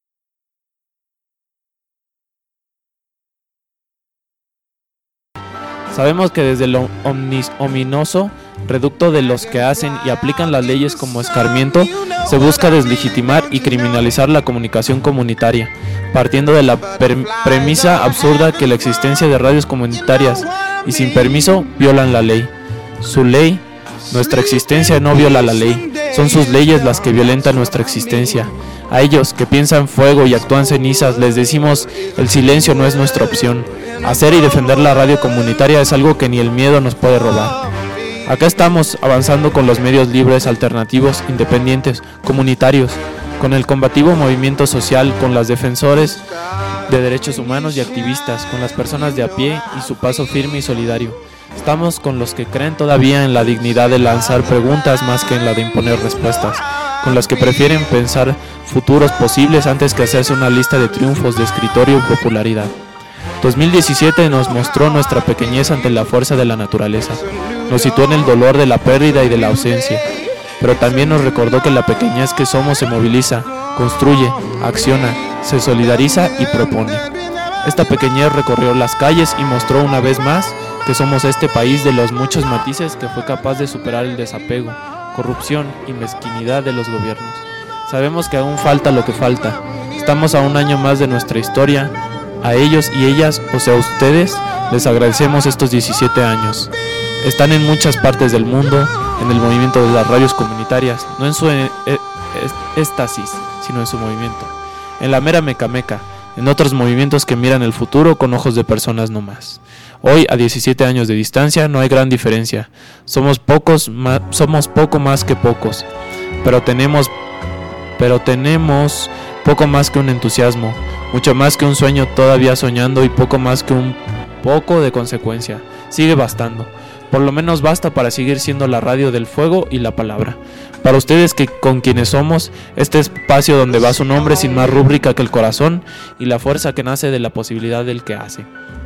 Sabemos que desde lo omnis, ominoso reducto de los que hacen y aplican las leyes como escarmiento, se busca deslegitimar y criminalizar la comunicación comunitaria, partiendo de la premisa absurda que la existencia de radios comunitarias y sin permiso violan la ley. Su ley, nuestra existencia no viola la ley, son sus leyes las que violentan nuestra existencia. A ellos que piensan fuego y actúan cenizas les decimos: el silencio no es nuestra opción. Hacer y defender la radio comunitaria es algo que ni el miedo nos puede robar. Acá estamos avanzando con los medios libres, alternativos, independientes, comunitarios, con el combativo movimiento social, con los defensores de derechos humanos y activistas, con las personas de a pie y su paso firme y solidario. Estamos con los que creen todavía en la dignidad de lanzar preguntas más que en la de imponer respuestas, con los que prefieren pensar futuros posibles antes que hacerse una lista de triunfos de escritorio y popularidad. dos mil diecisiete nos mostró nuestra pequeñez ante la fuerza de la naturaleza, nos situó en el dolor de la pérdida y de la ausencia, pero también nos recordó que la pequeñez que somos se moviliza, construye, acciona, se solidariza y propone. Esta pequeñez recorrió las calles y mostró una vez más que somos este país de los muchos matices que fue capaz de superar el desapego, corrupción y mezquinidad de los gobiernos. Sabemos que aún falta lo que falta. Estamos a un año más de nuestra historia. A ellos y ellas, o sea, a ustedes, les agradecemos estos diecisiete años. Están en muchas partes del mundo, en el movimiento de las radios comunitarias, no en su e- e- éxtasis, sino en su movimiento. En la mera mecameca, en otros movimientos que miran el futuro con ojos de personas no más. Hoy, a diecisiete años de distancia, no hay gran diferencia. Somos pocos, ma- somos poco más que pocos, pero tenemos, pero tenemos poco más que un entusiasmo, mucho más que un sueño todavía soñando y poco más que un poco de consecuencia. Sigue bastando. Por lo menos basta para seguir siendo la radio del fuego y la palabra. Para ustedes que con quienes somos, este espacio donde va su nombre sin más rúbrica que el corazón y la fuerza que nace de la posibilidad del que hace.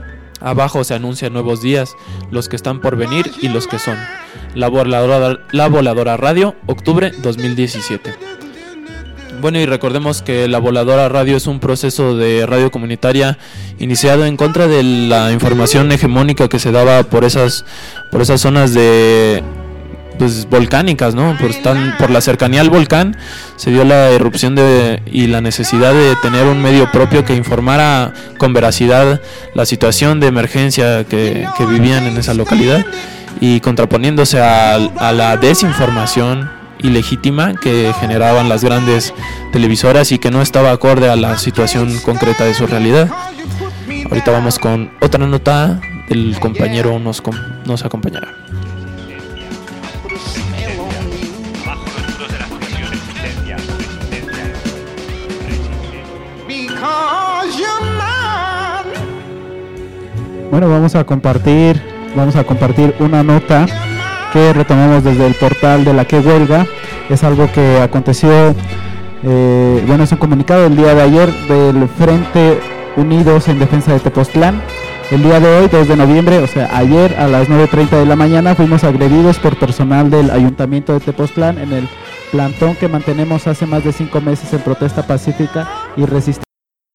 Abajo se anuncian nuevos días, los que están por venir y los que son. La Voladora, la Voladora Radio, octubre dos mil diecisiete. Bueno, y recordemos que La Voladora Radio es un proceso de radio comunitaria iniciado en contra de la información hegemónica que se daba por esas, por esas zonas de, pues volcánicas, ¿no? Por, tan, por la cercanía al volcán se dio la erupción de, y la necesidad de tener un medio propio que informara con veracidad la situación de emergencia que, que vivían en esa localidad, y contraponiéndose a, a la desinformación ilegítima que generaban las grandes televisoras y que no estaba acorde a la situación concreta de su realidad. Ahorita vamos con otra nota, el compañero nos, nos acompañará. Bueno, vamos a compartir, vamos a compartir una nota que retomamos desde el portal de La Que Huelga. Es algo que aconteció, eh, bueno, es un comunicado del día de ayer del Frente Unidos en Defensa de Tepoztlán. El día de hoy, dos de noviembre, o sea, ayer a las nueve treinta de la mañana, fuimos agredidos por personal del Ayuntamiento de Tepoztlán en el plantón que mantenemos hace más de cinco meses en protesta pacífica y resistencia.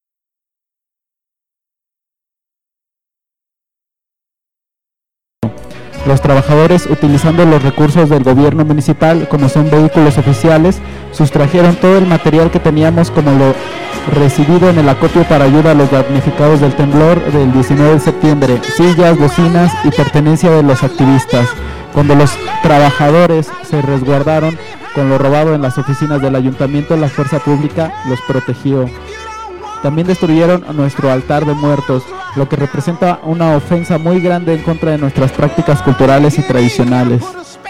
Los trabajadores, utilizando los recursos del gobierno municipal, como son vehículos oficiales, sustrajeron todo el material que teníamos, como lo recibido en el acopio para ayuda a los damnificados del temblor del diecinueve de septiembre, sillas, bocinas y pertenencia de los activistas. Cuando los trabajadores se resguardaron con lo robado en las oficinas del ayuntamiento, la fuerza pública los protegió. También destruyeron nuestro altar de muertos, lo que representa una ofensa muy grande en contra de nuestras prácticas culturales y tradicionales.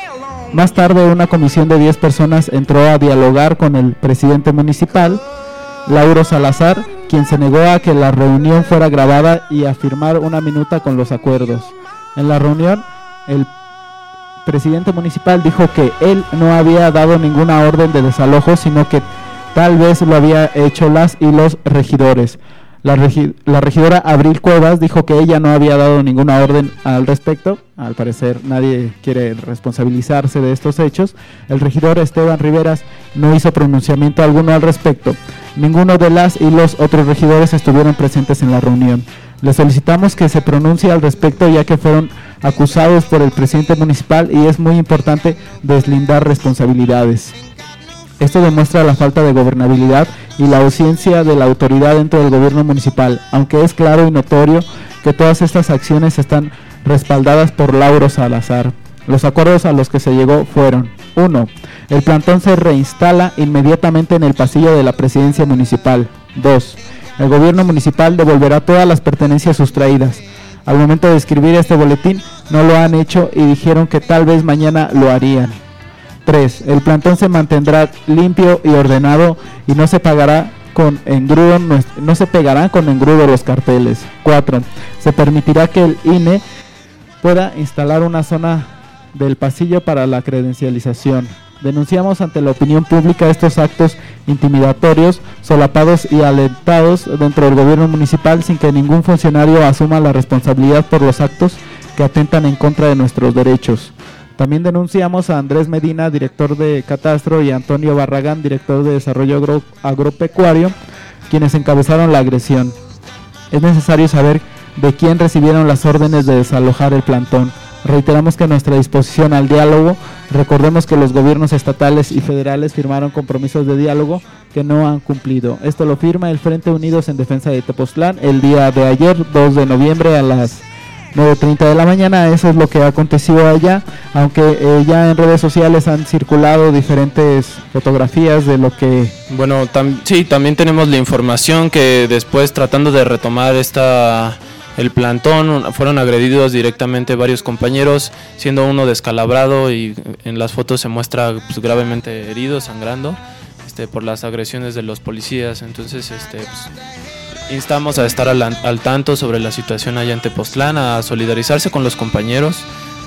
Más tarde, una comisión de diez personas entró a dialogar con el presidente municipal, Lauro Salazar, quien se negó a que la reunión fuera grabada y a firmar una minuta con los acuerdos. En la reunión, el presidente municipal dijo que él no había dado ninguna orden de desalojo, sino que tal vez lo había hecho las y los regidores. La, regi la regidora Abril Cuevas dijo que ella no había dado ninguna orden al respecto. Al parecer nadie quiere responsabilizarse de estos hechos. El regidor Esteban Riveras no hizo pronunciamiento alguno al respecto. Ninguno de las y los otros regidores estuvieron presentes en la reunión. Le solicitamos que se pronuncie al respecto, ya que fueron acusados por el presidente municipal y es muy importante deslindar responsabilidades. Esto demuestra la falta de gobernabilidad y la ausencia de la autoridad dentro del gobierno municipal, aunque es claro y notorio que todas estas acciones están respaldadas por Lauro Salazar. Los acuerdos a los que se llegó fueron: uno. El plantón se reinstala inmediatamente en el pasillo de la presidencia municipal. dos. El gobierno municipal devolverá todas las pertenencias sustraídas. Al momento de escribir este boletín no lo han hecho y dijeron que tal vez mañana lo harían. tres. El plantón se mantendrá limpio y ordenado y no se pagará con engrudo, no se pegarán con engrudo los carteles. cuatro. Se permitirá que el I N E pueda instalar una zona del pasillo para la credencialización. Denunciamos ante la opinión pública estos actos intimidatorios, solapados y alentados dentro del gobierno municipal sin que ningún funcionario asuma la responsabilidad por los actos que atentan en contra de nuestros derechos. También denunciamos a Andrés Medina, director de Catastro, y a Antonio Barragán, director de Desarrollo Agro Agropecuario, quienes encabezaron la agresión. Es necesario saber de quién recibieron las órdenes de desalojar el plantón. Reiteramos que nuestra disposición al diálogo. Recordemos que los gobiernos estatales y federales firmaron compromisos de diálogo que no han cumplido. Esto lo firma el Frente Unidos en Defensa de Tepoztlán el día de ayer, dos de noviembre, a las nueve treinta de la mañana. Eso es lo que ha acontecido allá, aunque eh, ya en redes sociales han circulado diferentes fotografías de lo que... Bueno, tam sí, también tenemos la información que después, tratando de retomar esta el plantón, fueron agredidos directamente varios compañeros, siendo uno descalabrado y en las fotos se muestra pues, gravemente herido, sangrando, este, por las agresiones de los policías. Entonces, este... Pues, instamos a estar al, al tanto sobre la situación allá en Tepoztlán, a solidarizarse con los compañeros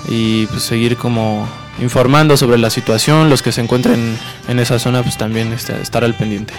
y pues, seguir como informando sobre la situación. Los que se encuentren en esa zona, pues también este, estar al pendiente.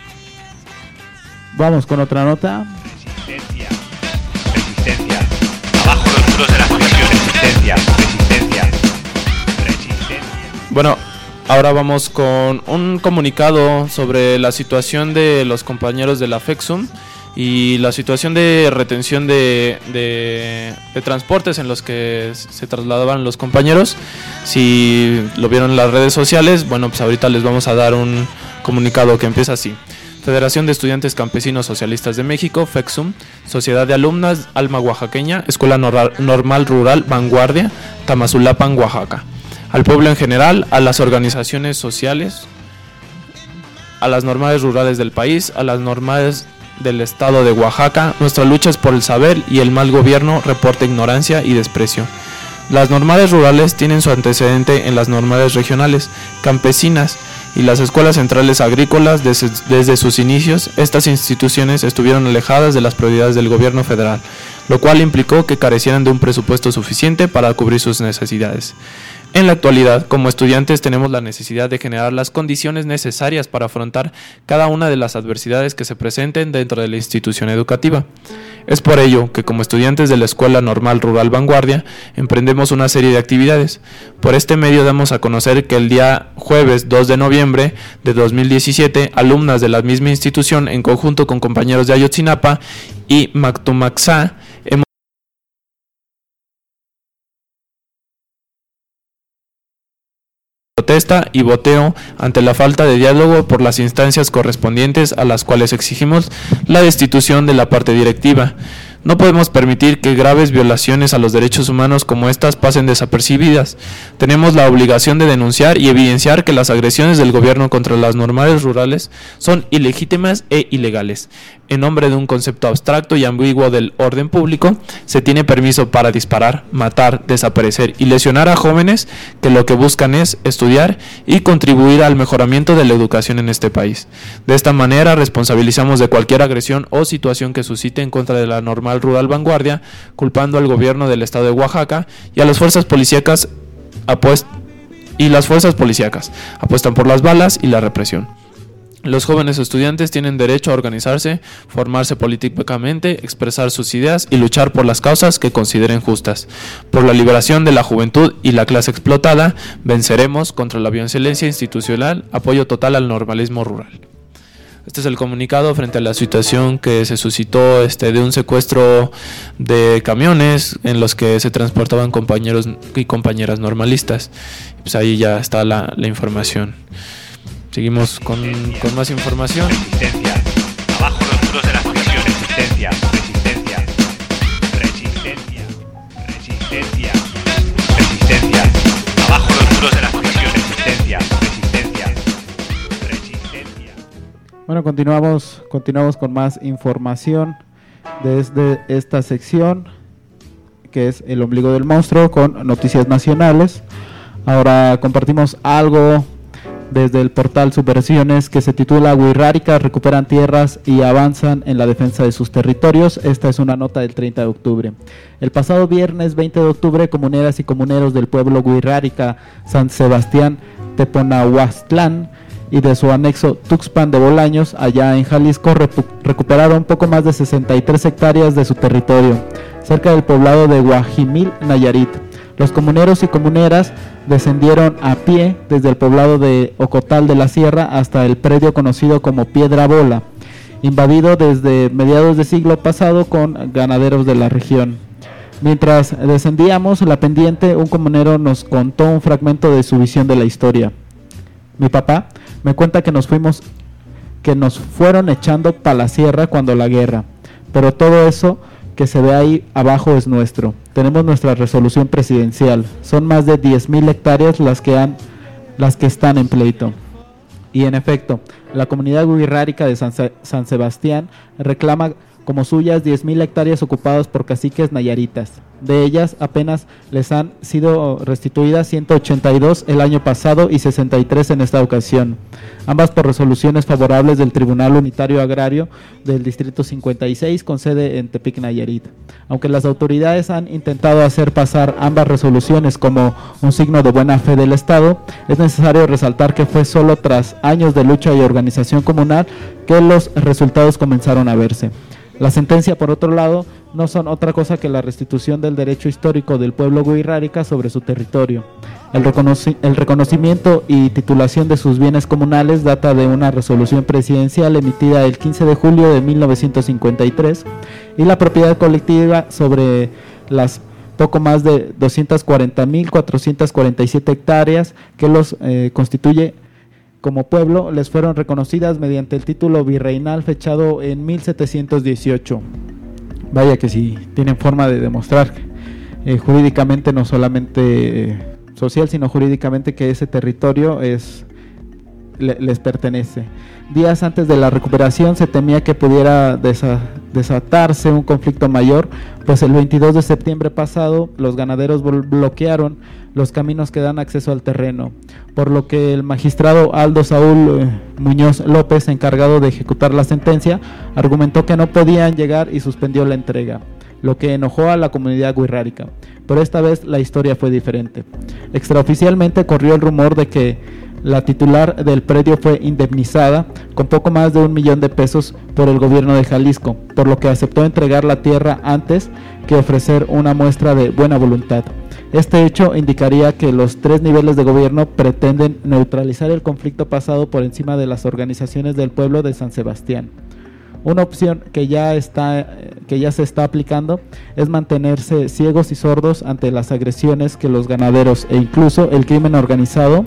Vamos con otra nota. Resistencia, resistencia. Abajo los muros de la prisión. Resistencia, resistencia, resistencia. Bueno, ahora vamos con un comunicado sobre la situación de los compañeros de la FEXUM y la situación de retención de, de, de transportes en los que se trasladaban los compañeros. Si lo vieron en las redes sociales, bueno, pues ahorita les vamos a dar un comunicado que empieza así. Federación de Estudiantes Campesinos Socialistas de México, FECSUM, Sociedad de Alumnas Alma Oaxaqueña, Escuela Normal Rural Vanguardia, Tamazulapan, Oaxaca. Al pueblo en general, a las organizaciones sociales, a las normales rurales del país, a las normales del estado de Oaxaca, nuestra lucha es por el saber y el mal gobierno reporta ignorancia y desprecio. Las normales rurales tienen su antecedente en las normales regionales, campesinas y las escuelas centrales agrícolas. Desde, desde sus inicios, estas instituciones estuvieron alejadas de las prioridades del gobierno federal, lo cual implicó que carecieran de un presupuesto suficiente para cubrir sus necesidades. En la actualidad, como estudiantes, tenemos la necesidad de generar las condiciones necesarias para afrontar cada una de las adversidades que se presenten dentro de la institución educativa. Es por ello que, como estudiantes de la Escuela Normal Rural Vanguardia, emprendemos una serie de actividades. Por este medio damos a conocer que el día jueves dos de noviembre de dos mil diecisiete, alumnas de la misma institución, en conjunto con compañeros de Ayotzinapa y Mactumaxá, hemos protesta y voteo ante la falta de diálogo por las instancias correspondientes, a las cuales exigimos la destitución de la parte directiva. No podemos permitir que graves violaciones a los derechos humanos como estas pasen desapercibidas. Tenemos la obligación de denunciar y evidenciar que las agresiones del gobierno contra las normales rurales son ilegítimas e ilegales. En nombre de un concepto abstracto y ambiguo del orden público, se tiene permiso para disparar, matar, desaparecer y lesionar a jóvenes que lo que buscan es estudiar y contribuir al mejoramiento de la educación en este país. De esta manera, responsabilizamos de cualquier agresión o situación que suscite en contra de la normal Rural Vanguardia, culpando al gobierno del estado de Oaxaca y a las fuerzas policíacas apuest- y las fuerzas policíacas apuestan por las balas y la represión. Los jóvenes estudiantes tienen derecho a organizarse, formarse políticamente, expresar sus ideas y luchar por las causas que consideren justas. Por la liberación de la juventud y la clase explotada, venceremos contra la violencia institucional, apoyo total al normalismo rural. Este es el comunicado frente a la situación que se suscitó este, de un secuestro de camiones en los que se transportaban compañeros y compañeras normalistas. Pues ahí ya está la, la información. Seguimos con, con más información. Resistencia. Abajo los muros de la prisión. Resistencia. Resistencia. Resistencia. Resistencia. Resistencia. Abajo los muros de la prisión. Resistencia. Resistencia. Resistencia. Bueno, continuamos, continuamos con más información desde esta sección que es El Ombligo del Monstruo con noticias nacionales. Ahora compartimos algo desde el portal Subversiones que se titula Wixárika recuperan tierras y avanzan en la defensa de sus territorios. Esta es una nota del treinta de octubre. El pasado viernes veinte de octubre, comuneras y comuneros del pueblo Wixárika San Sebastián Teponahuastlán y de su anexo Tuxpan de Bolaños, allá en Jalisco, repu- recuperaron poco más de sesenta y tres hectáreas de su territorio, cerca del poblado de Guajimil, Nayarit. Los comuneros y comuneras descendieron a pie desde el poblado de Ocotal de la Sierra hasta el predio conocido como Piedra Bola, invadido desde mediados del siglo pasado con ganaderos de la región. Mientras descendíamos la pendiente, un comunero nos contó un fragmento de su visión de la historia. Mi papá me cuenta que nos fuimos, que nos fueron echando pa' la sierra cuando la guerra, pero todo eso que se ve ahí abajo es nuestro. Tenemos nuestra resolución presidencial. Son más de diez mil hectáreas las que han, las que están en pleito. Y en efecto, la comunidad wixárika de San, Se- San Sebastián reclama como suyas diez mil hectáreas ocupadas por caciques nayaritas. De ellas apenas les han sido restituidas ciento ochenta y dos el año pasado y sesenta y tres en esta ocasión, ambas por resoluciones favorables del Tribunal Unitario Agrario del Distrito cincuenta y seis con sede en Tepic, Nayarit. Aunque las autoridades han intentado hacer pasar ambas resoluciones como un signo de buena fe del Estado, es necesario resaltar que fue solo tras años de lucha y organización comunal que los resultados comenzaron a verse. La sentencia, por otro lado, no son otra cosa que la restitución del derecho histórico del pueblo wixárika sobre su territorio. El, reconoci- el reconocimiento y titulación de sus bienes comunales data de una resolución presidencial emitida el quince de julio de mil novecientos cincuenta y tres, y la propiedad colectiva sobre las poco más de doscientas cuarenta mil cuatrocientas cuarenta y siete hectáreas que los eh, constituye como pueblo, les fueron reconocidas mediante el título virreinal fechado en mil setecientos dieciocho. Vaya que sí, tienen forma de demostrar eh, jurídicamente, no solamente eh, social, sino jurídicamente, que ese territorio es le, les pertenece. Días antes de la recuperación se temía que pudiera desa, desatarse un conflicto mayor, pues el veintidós de septiembre pasado los ganaderos bloquearon los caminos que dan acceso al terreno, por lo que el magistrado Aldo Saúl eh, Muñoz López, encargado de ejecutar la sentencia, argumentó que no podían llegar y suspendió la entrega, lo que enojó a la comunidad wixárika. Pero esta vez la historia fue diferente. Extraoficialmente corrió el rumor de que la titular del predio fue indemnizada con poco más de un millón de pesos por el gobierno de Jalisco, por lo que aceptó entregar la tierra antes que ofrecer una muestra de buena voluntad. Este hecho indicaría que los tres niveles de gobierno pretenden neutralizar el conflicto pasado por encima de las organizaciones del pueblo de San Sebastián. Una opción que ya está, que ya se está aplicando es mantenerse ciegos y sordos ante las agresiones que los ganaderos e incluso el crimen organizado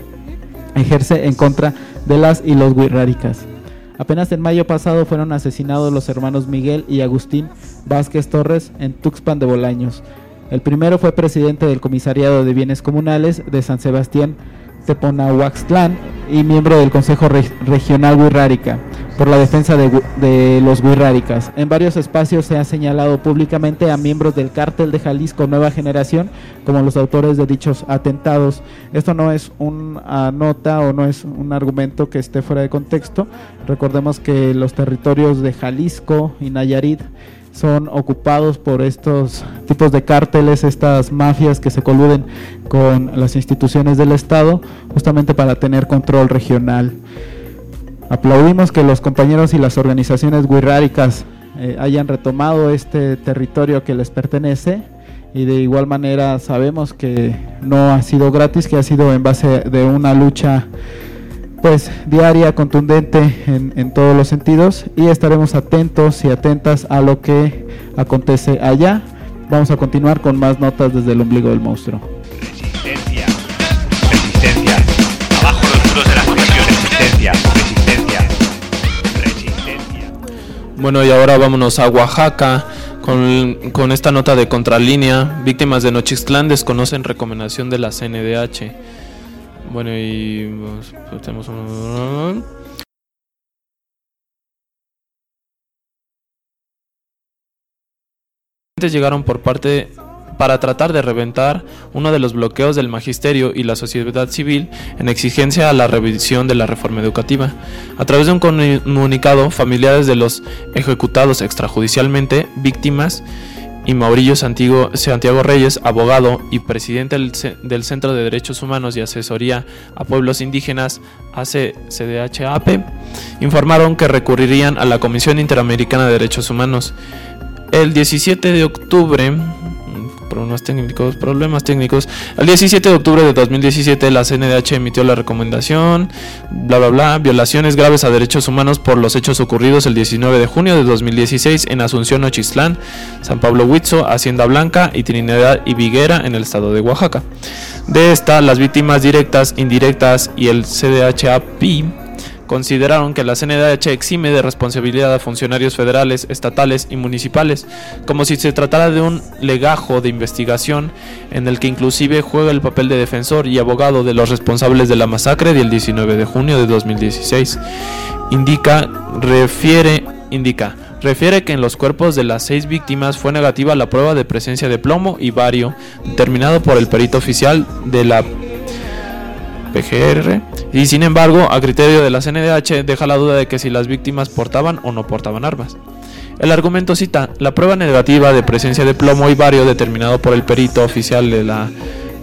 ejerce en contra de las y los wixárikas. Apenas en mayo pasado fueron asesinados los hermanos Miguel y Agustín Vázquez Torres en Tuxpan de Bolaños. El primero fue presidente del Comisariado de Bienes Comunales de San Sebastián Teponahuaxtlán y miembro del Consejo Re- Regional Wixárika por la defensa de, de los wixárikas. En varios espacios se ha señalado públicamente a miembros del Cártel de Jalisco Nueva Generación como los autores de dichos atentados. Esto no es una nota o no es un argumento que esté fuera de contexto. Recordemos que los territorios de Jalisco y Nayarit son ocupados por estos tipos de cárteles, estas mafias que se coluden con las instituciones del Estado justamente para tener control regional. Aplaudimos que los compañeros y las organizaciones wixárikas eh, hayan retomado este territorio que les pertenece, y de igual manera sabemos que no ha sido gratis, que ha sido en base de una lucha pues diaria, contundente en, en todos los sentidos, y estaremos atentos y atentas a lo que acontece allá. Vamos a continuar con más notas desde el ombligo del monstruo. Resistencia, resistencia, abajo los muros de la fundación. Resistencia, resistencia, resistencia. Bueno, y ahora vámonos a Oaxaca con, con esta nota de Contralínea. Víctimas de Nochixtlán desconocen recomendación de la C N D H. Bueno, y pues, tenemos un... llegaron por parte para tratar de reventar uno de los bloqueos del magisterio y la sociedad civil en exigencia a la revisión de la reforma educativa. A través de un comunicado, familiares de los ejecutados extrajudicialmente, víctimas, y Maurillo Santiago, Santiago Reyes, abogado y presidente del, del Centro de Derechos Humanos y Asesoría a Pueblos Indígenas, A C C D H A P, informaron que recurrirían a la Comisión Interamericana de Derechos Humanos. El diecisiete de octubre, problemas técnicos, problemas técnicos, el diecisiete de octubre de dos mil diecisiete la C N D H emitió la recomendación, bla bla bla, violaciones graves a derechos humanos por los hechos ocurridos el diecinueve de junio de dos mil dieciséis en Asunción, Nochixtlán, San Pablo Huitzo, Hacienda Blanca y Trinidad y Viguera en el estado de Oaxaca. De esta, las víctimas directas, indirectas y el C D H A P consideraron que la C N D H exime de responsabilidad a funcionarios federales, estatales y municipales, como si se tratara de un legajo de investigación en el que inclusive juega el papel de defensor y abogado de los responsables de la masacre del diecinueve de junio de dos mil dieciséis. Indica, refiere, indica, refiere que en los cuerpos de las seis víctimas fue negativa la prueba de presencia de plomo y bario, determinado por el perito oficial de la P G R, y sin embargo, a criterio de la C N D H, deja la duda de que si las víctimas portaban o no portaban armas. El argumento cita, la prueba negativa de presencia de plomo y bario determinado por el perito oficial de la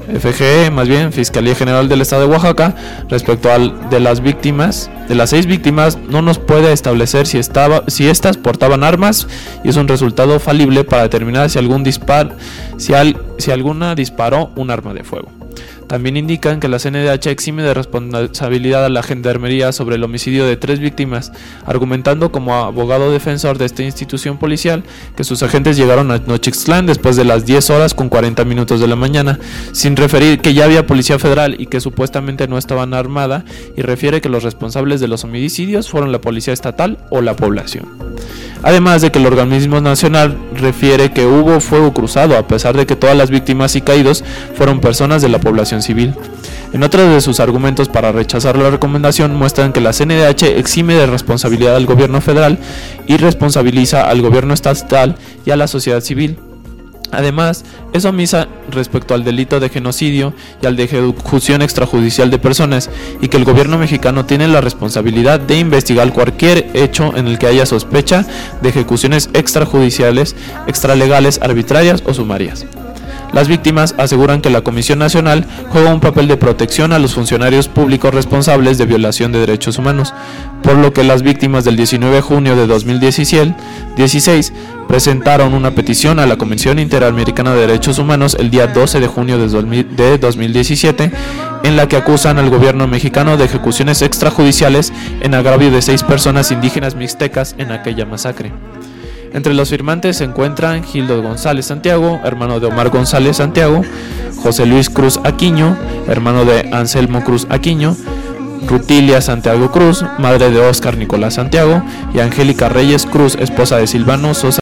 F G E, más bien, Fiscalía General del Estado de Oaxaca, respecto al de las víctimas, de las seis víctimas, no nos puede establecer si estaba, si estas portaban armas y es un resultado falible para determinar si algún dispar, si, al, si alguna disparó un arma de fuego. También indican que la C N D H exime de responsabilidad a la Gendarmería sobre el homicidio de tres víctimas, argumentando como abogado defensor de esta institución policial que sus agentes llegaron a Nochixtlán después de las diez horas con cuarenta minutos de la mañana, sin referir que ya había policía federal y que supuestamente no estaban armada, y refiere que los responsables de los homicidios fueron la policía estatal o la población. Además de que el organismo nacional refiere que hubo fuego cruzado, a pesar de que todas las víctimas y caídos fueron personas de la población civil. En otro de sus argumentos para rechazar la recomendación, muestran que la C N D H exime de responsabilidad al gobierno federal y responsabiliza al gobierno estatal y a la sociedad civil. Además, es omisa respecto al delito de genocidio y al de ejecución extrajudicial de personas, y que el gobierno mexicano tiene la responsabilidad de investigar cualquier hecho en el que haya sospecha de ejecuciones extrajudiciales, extralegales, arbitrarias o sumarias. Las víctimas aseguran que la Comisión Nacional juega un papel de protección a los funcionarios públicos responsables de violación de derechos humanos, por lo que las víctimas del diecinueve de junio de dos mil dieciséis presentaron una petición a la Comisión Interamericana de Derechos Humanos el día doce de junio de dos mil diecisiete, en la que acusan al gobierno mexicano de ejecuciones extrajudiciales en agravio de seis personas indígenas mixtecas en aquella masacre. Entre los firmantes se encuentran Gildo González Santiago, hermano de Omar González Santiago, José Luis Cruz Aquiño, hermano de Anselmo Cruz Aquiño, Rutilia Santiago Cruz, madre de Óscar Nicolás Santiago, y Angélica Reyes Cruz, esposa de Silvano Sosa.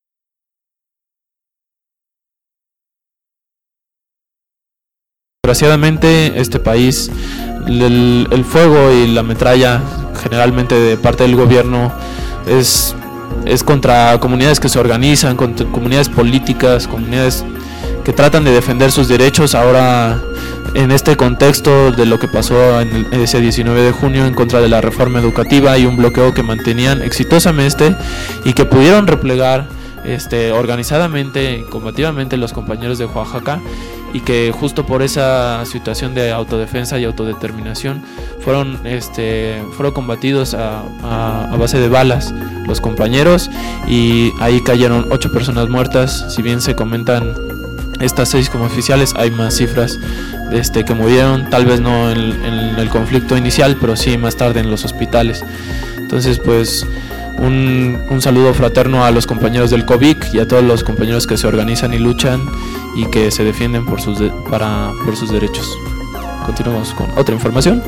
Desgraciadamente, este país, el, el fuego y la metralla, generalmente de parte del gobierno, es... es contra comunidades que se organizan, contra comunidades políticas, comunidades que tratan de defender sus derechos. Ahora, en este contexto de lo que pasó en el, ese diecinueve de junio en contra de la reforma educativa y un bloqueo que mantenían exitosamente y que pudieron replegar este, organizadamente y combativamente los compañeros de Oaxaca, y que justo por esa situación de autodefensa y autodeterminación fueron, este, fueron combatidos a, a, a base de balas los compañeros, y ahí cayeron ocho personas muertas. Si bien se comentan estas seis como oficiales, hay más cifras este, que murieron, tal vez no en, en el conflicto inicial, pero sí más tarde en los hospitales. Entonces, pues un, un saludo fraterno a los compañeros del COVIC y a todos los compañeros que se organizan y luchan y que se defienden por sus, de, para, por sus derechos. Continuamos con otra información.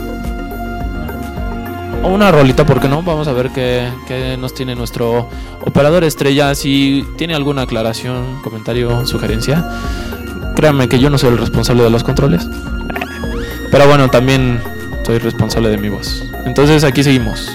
O una rolita, ¿por qué no? Vamos a ver qué, qué nos tiene nuestro operador estrella. Si tiene alguna aclaración, comentario, sugerencia, créanme que yo no soy el responsable de los controles, pero bueno, también soy responsable de mi voz. Entonces aquí seguimos.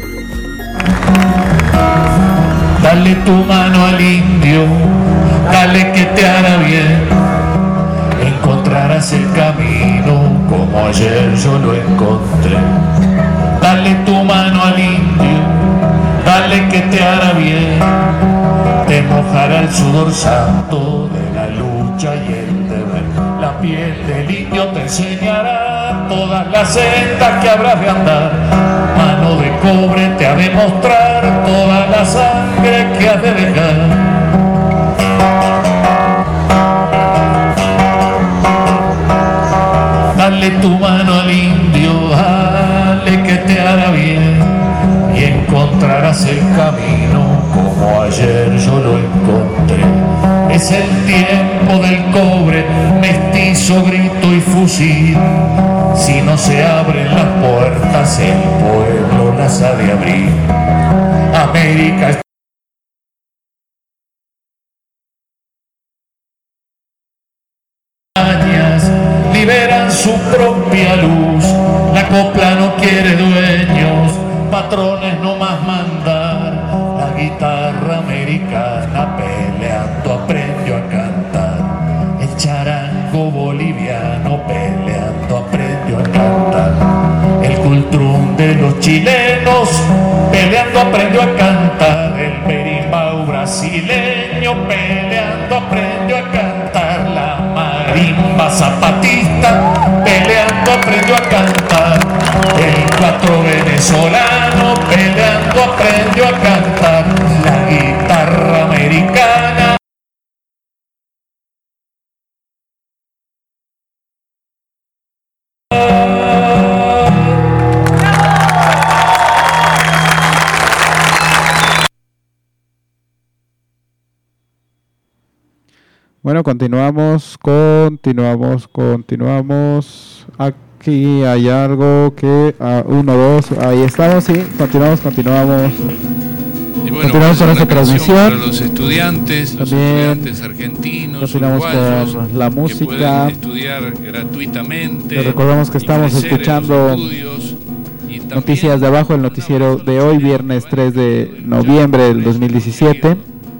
Dale tu mano al indio, dale que te hará bien. Encontrarás el camino como ayer yo lo encontré. Dale tu mano al indio, dale que te hará bien. Te mojará el sudor santo de la lucha y el deber. La piel del indio te enseñará todas las sendas que habrás de andar. Mano de cobre te ha de mostrar toda la sangre que has de dejar. Dale tu mano al indio, dale que te hará bien, y encontrarás el camino como ayer yo lo encontré. Es el tiempo del cobre, mestizo, grito y fusil. Si no se abren las puertas, el pueblo las ha de abrir. América liberan su propia luz. La copla no quiere dueños, patrones no más mandar. La guitarra americana peleando aprendió a cantar. El charango boliviano peleando aprendió a cantar. El cultrum de los chilenos peleando aprendió a cantar. El berimbau brasileño peleando aprendió a cantar. La marimba zapatilla cuando aprendió a cantar la guitarra americana. Bueno, continuamos, continuamos, continuamos. Aquí hay algo que... Uh, uno, dos, ahí estamos, sí. Continuamos, continuamos. Y bueno, continuamos con esta transmisión. Para los estudiantes, los También estudiantes argentinos, continuamos uruguayos, con la música. que pueden estudiar gratuitamente. Les recordamos que estamos escuchando Noticias de Abajo, el noticiero de hoy, viernes tres de noviembre del dos mil diecisiete.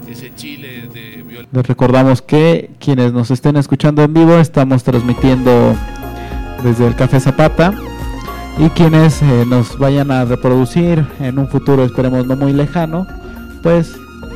Les recordamos que quienes nos estén escuchando en vivo estamos transmitiendo desde el Café Zapata, y quienes eh, nos vayan a reproducir en un futuro, esperemos no muy lejano, pues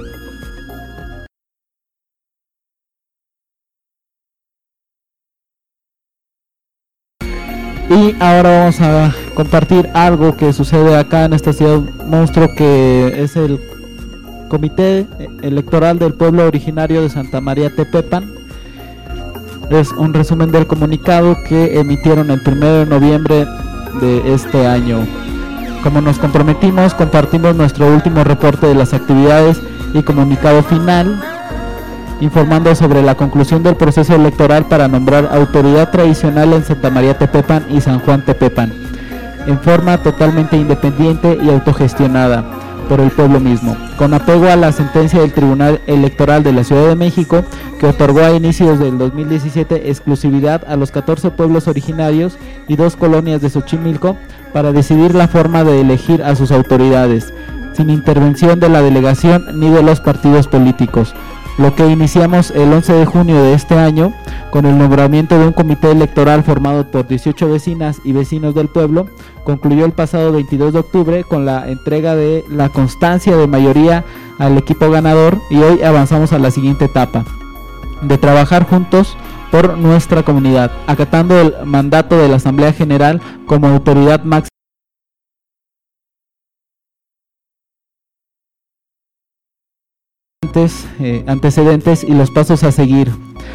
y ahora vamos a compartir algo que sucede acá en esta ciudad monstruo, que es el Comité Electoral del Pueblo Originario de Santa María Tepepan. Es un resumen del comunicado que emitieron el primero de noviembre de este año. Como nos comprometimos, compartimos nuestro último reporte de las actividades y comunicado final, informando sobre la conclusión del proceso electoral para nombrar autoridad tradicional en Santa María Tepepan y San Juan Tepepan, en forma totalmente independiente y autogestionada por el pueblo mismo, con apego a la sentencia del Tribunal Electoral de la Ciudad de México, que otorgó a inicios del dos mil diecisiete exclusividad a los catorce pueblos originarios y dos colonias de Xochimilco para decidir la forma de elegir a sus autoridades, sin intervención de la delegación ni de los partidos políticos. Lo que iniciamos el once de junio de este año con el nombramiento de un comité electoral formado por dieciocho vecinas y vecinos del pueblo, concluyó el pasado veintidós de octubre con la entrega de la constancia de mayoría al equipo ganador, y hoy avanzamos a la siguiente etapa, de trabajar juntos por nuestra comunidad, acatando el mandato de la Asamblea General como autoridad máxima Eh, antecedentes y los pasos a seguir.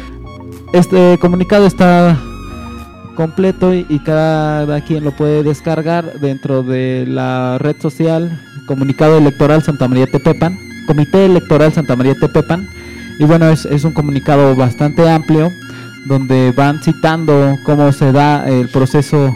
Este comunicado está completo y, y cada quien lo puede descargar dentro de la red social Comunicado Electoral Santa María Tepepan, Comité Electoral Santa María Tepepan. Y bueno, es, es un comunicado bastante amplio donde van citando cómo se da el proceso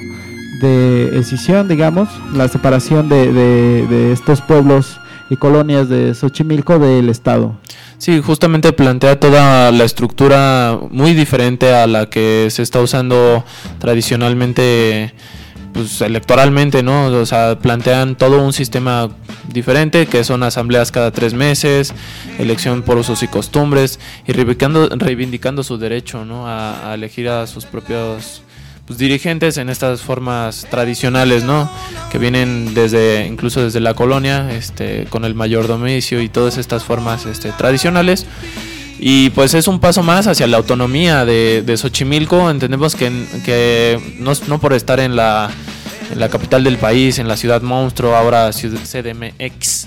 de escisión, digamos, la separación de, de, de estos pueblos y colonias de Xochimilco del estado. Sí, justamente plantea toda la estructura muy diferente a la que se está usando tradicionalmente, pues electoralmente, ¿no? O sea, plantean todo un sistema diferente, que son asambleas cada tres meses, elección por usos y costumbres, y reivindicando, reivindicando su derecho, ¿no? A, a elegir a sus propios pues dirigentes en estas formas tradicionales, ¿no? Que vienen desde, incluso desde la colonia, este, con el mayordomicio y todas estas formas este, tradicionales. Y pues es un paso más hacia la autonomía de, de Xochimilco. Entendemos que, que no, no por estar en la, en la capital del país, en la ciudad monstruo, ahora C D M X,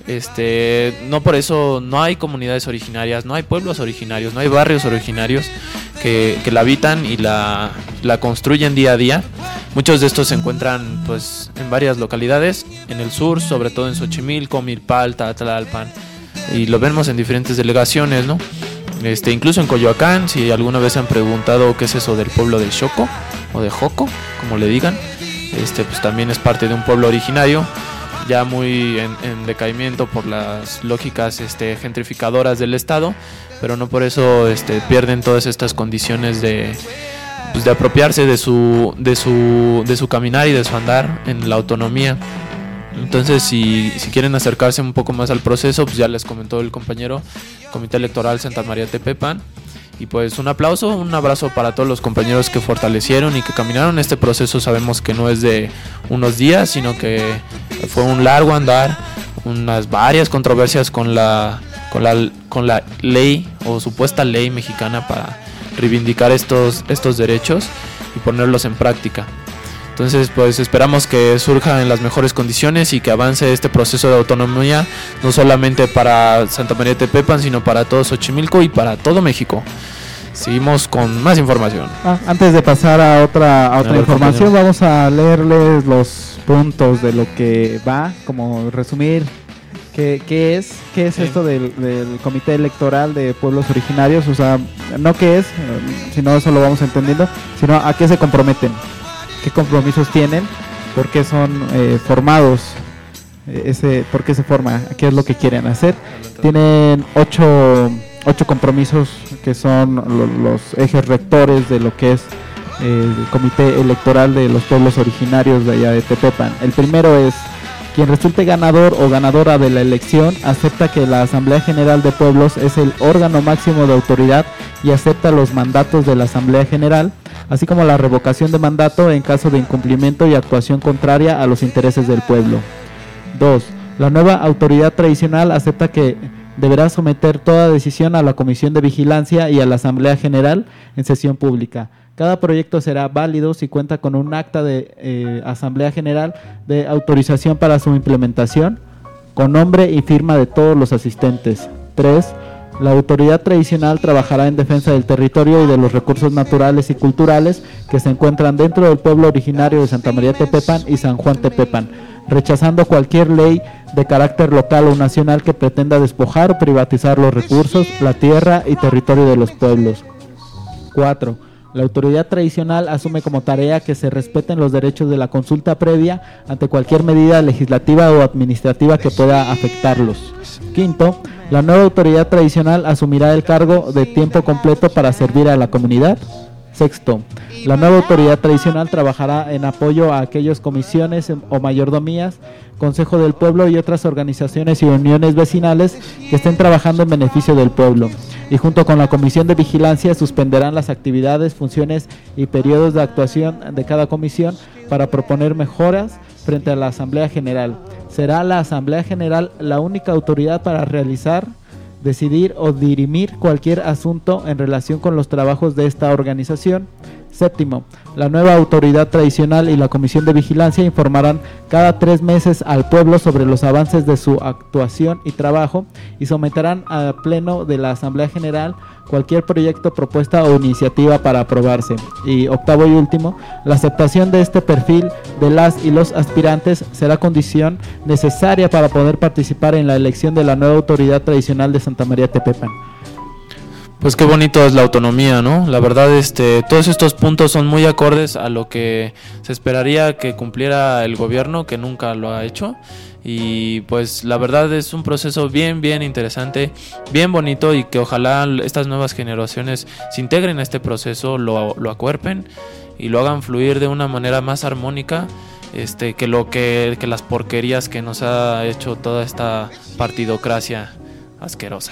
este, no por eso no hay comunidades originarias, no hay pueblos originarios, no hay barrios originarios que, que la habitan y la, la construyen día a día. Muchos de estos se encuentran pues en varias localidades, en el sur, sobre todo en Xochimilco, Milpalta, Tlalpan, y lo vemos en diferentes delegaciones, ¿no? Este, incluso en Coyoacán, si alguna vez se han preguntado qué es eso del pueblo de Xoco o de Joco, como le digan, este, pues también es parte de un pueblo originario, ya muy en, en decaimiento por las lógicas este, gentrificadoras del estado, pero no por eso este, pierden todas estas condiciones de, pues, de apropiarse de su, de su, de su caminar y de su andar en la autonomía. Entonces, si, si quieren acercarse un poco más al proceso, pues ya les comentó el compañero, Comité Electoral Santa María Tepepan. Y pues un aplauso, un abrazo para todos los compañeros que fortalecieron y que caminaron este proceso. Sabemos que no es de unos días, sino que fue un largo andar, unas varias controversias con la, con la, con la ley o supuesta ley mexicana para reivindicar estos, estos derechos y ponerlos en práctica. Entonces, pues esperamos que surja en las mejores condiciones y que avance este proceso de autonomía, no solamente para Santa María de Tepepan, sino para todo Xochimilco y para todo México. Seguimos con más información. Ah, antes de pasar a otra, a otra A ver, información, compañero. vamos a leerles los puntos de lo que va, como resumir qué, qué es, qué es Sí. esto del, del Comité Electoral de Pueblos Originarios, o sea, no qué es, eh, sino eso lo vamos entendiendo, sino a qué se comprometen, qué compromisos tienen, por qué son eh, formados, eh, ese, por qué se forma, qué es lo que quieren hacer. Tienen ocho, ocho compromisos que son lo- los ejes rectores de lo que es el Comité Electoral de los Pueblos Originarios de allá de Tepepan. El primero es: quien resulte ganador o ganadora de la elección acepta que la Asamblea General de Pueblos es el órgano máximo de autoridad y acepta los mandatos de la Asamblea General, así como la revocación de mandato en caso de incumplimiento y actuación contraria a los intereses del pueblo. dos. La nueva autoridad tradicional acepta que deberá someter toda decisión a la Comisión de Vigilancia y a la Asamblea General en sesión pública. Cada proyecto será válido si cuenta con un acta de eh, Asamblea General de autorización para su implementación, con nombre y firma de todos los asistentes. tres. La autoridad tradicional trabajará en defensa del territorio y de los recursos naturales y culturales que se encuentran dentro del pueblo originario de Santa María Tepepan y San Juan Tepepan, rechazando cualquier ley de carácter local o nacional que pretenda despojar o privatizar los recursos, la tierra y territorio de los pueblos. cuatro. La autoridad tradicional asume como tarea que se respeten los derechos de la consulta previa ante cualquier medida legislativa o administrativa que pueda afectarlos. Quinto, la nueva autoridad tradicional asumirá el cargo de tiempo completo para servir a la comunidad. Sexto, la nueva autoridad tradicional trabajará en apoyo a aquellas comisiones o mayordomías, Consejo del Pueblo y otras organizaciones y uniones vecinales que estén trabajando en beneficio del pueblo. Y junto con la Comisión de Vigilancia suspenderán las actividades, funciones y periodos de actuación de cada comisión para proponer mejoras frente a la Asamblea General. Será la Asamblea General la única autoridad para realizar, decidir o dirimir cualquier asunto en relación con los trabajos de esta organización. Séptimo, la nueva autoridad tradicional y la Comisión de Vigilancia informarán cada tres meses al pueblo sobre los avances de su actuación y trabajo y someterán al Pleno de la Asamblea General cualquier proyecto, propuesta o iniciativa para aprobarse. Y octavo y último, la aceptación de este perfil de las y los aspirantes será condición necesaria para poder participar en la elección de la nueva autoridad tradicional de Santa María Tepepan. Pues qué bonito es la autonomía, ¿no? La verdad, este, todos estos puntos son muy acordes a lo que se esperaría que cumpliera el gobierno, que nunca lo ha hecho. Y pues la verdad es un proceso bien, bien interesante, bien bonito, y que ojalá estas nuevas generaciones se integren a este proceso, lo, lo acuerpen y lo hagan fluir de una manera más armónica, este, que lo que, que las porquerías que nos ha hecho toda esta partidocracia asquerosa.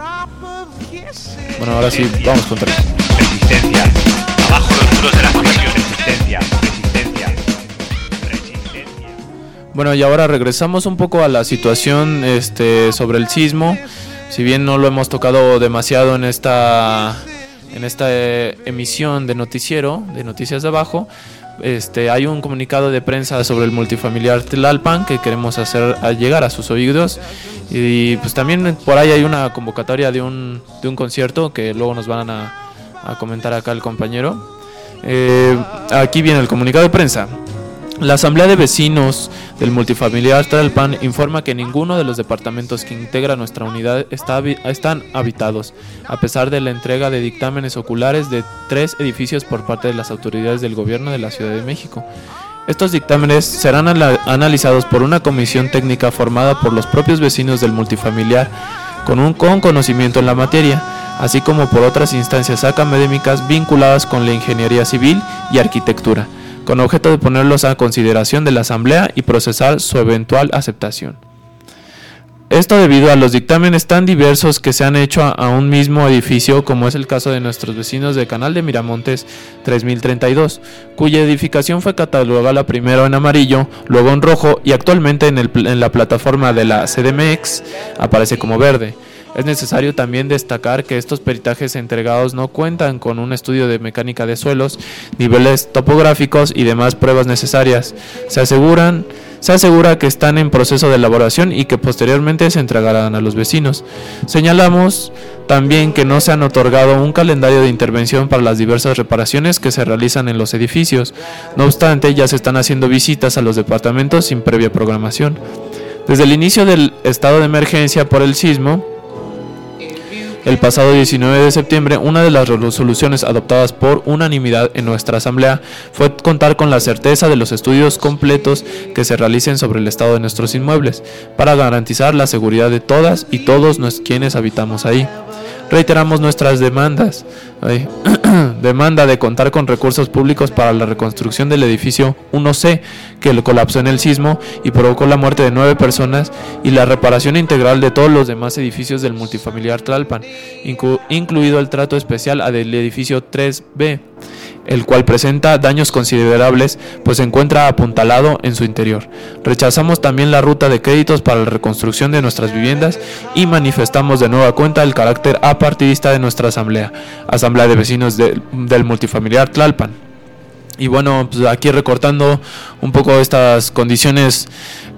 Bueno, ahora sí, vamos con tres. Resistencia. Abajo los muros de la nación. Resistencia. Resistencia. Resistencia. Bueno, y ahora regresamos un poco a la situación este, sobre el sismo. Si bien no lo hemos tocado demasiado en esta, en esta eh, emisión de noticiero, de Noticias de Abajo, este, hay un comunicado de prensa sobre el multifamiliar Tlalpan que queremos hacer a llegar a sus oídos. Y pues también por ahí hay una convocatoria de un, de un concierto que luego nos van a, a comentar acá el compañero. Eh, aquí viene el comunicado de prensa. La Asamblea de Vecinos del Multifamiliar Tlalpan informa que ninguno de los departamentos que integra nuestra unidad está, están habitados, a pesar de la entrega de dictámenes oculares de tres edificios por parte de las autoridades del gobierno de la Ciudad de México. Estos dictámenes serán analizados por una comisión técnica formada por los propios vecinos del multifamiliar con un con conocimiento en la materia, así como por otras instancias académicas vinculadas con la ingeniería civil y arquitectura, con objeto de ponerlos a consideración de la Asamblea y procesar su eventual aceptación. Esto debido a los dictámenes tan diversos que se han hecho a, a un mismo edificio, como es el caso de nuestros vecinos de Canal de Miramontes tres mil treinta y dos, cuya edificación fue catalogada primero en amarillo, luego en rojo y actualmente en, el, en la plataforma de la C D M X aparece como verde. Es necesario también destacar que estos peritajes entregados no cuentan con un estudio de mecánica de suelos, niveles topográficos y demás pruebas necesarias. Se aseguran, se asegura que están en proceso de elaboración y que posteriormente se entregarán a los vecinos. Señalamos también que no se han otorgado un calendario de intervención para las diversas reparaciones que se realizan en los edificios. No obstante, ya se están haciendo visitas a los departamentos sin previa programación. Desde el inicio del estado de emergencia por el sismo, el pasado diecinueve de septiembre, una de las resoluciones adoptadas por unanimidad en nuestra asamblea fue contar con la certeza de los estudios completos que se realicen sobre el estado de nuestros inmuebles, para garantizar la seguridad de todas y todos los quienes habitamos ahí. Reiteramos nuestras demandas. Ay, demanda de contar con recursos públicos para la reconstrucción del edificio uno C, que colapsó en el sismo y provocó la muerte de nueve personas, y la reparación integral de todos los demás edificios del multifamiliar Tlalpan, inclu incluido el trato especial del edificio tres B, el cual presenta daños considerables, pues se encuentra apuntalado en su interior. Rechazamos también la ruta de créditos para la reconstrucción de nuestras viviendas y manifestamos de nueva cuenta el carácter apartidista de nuestra asamblea, Asamblea de Vecinos de, del Multifamiliar Tlalpan. Y bueno, pues aquí recortando un poco estas condiciones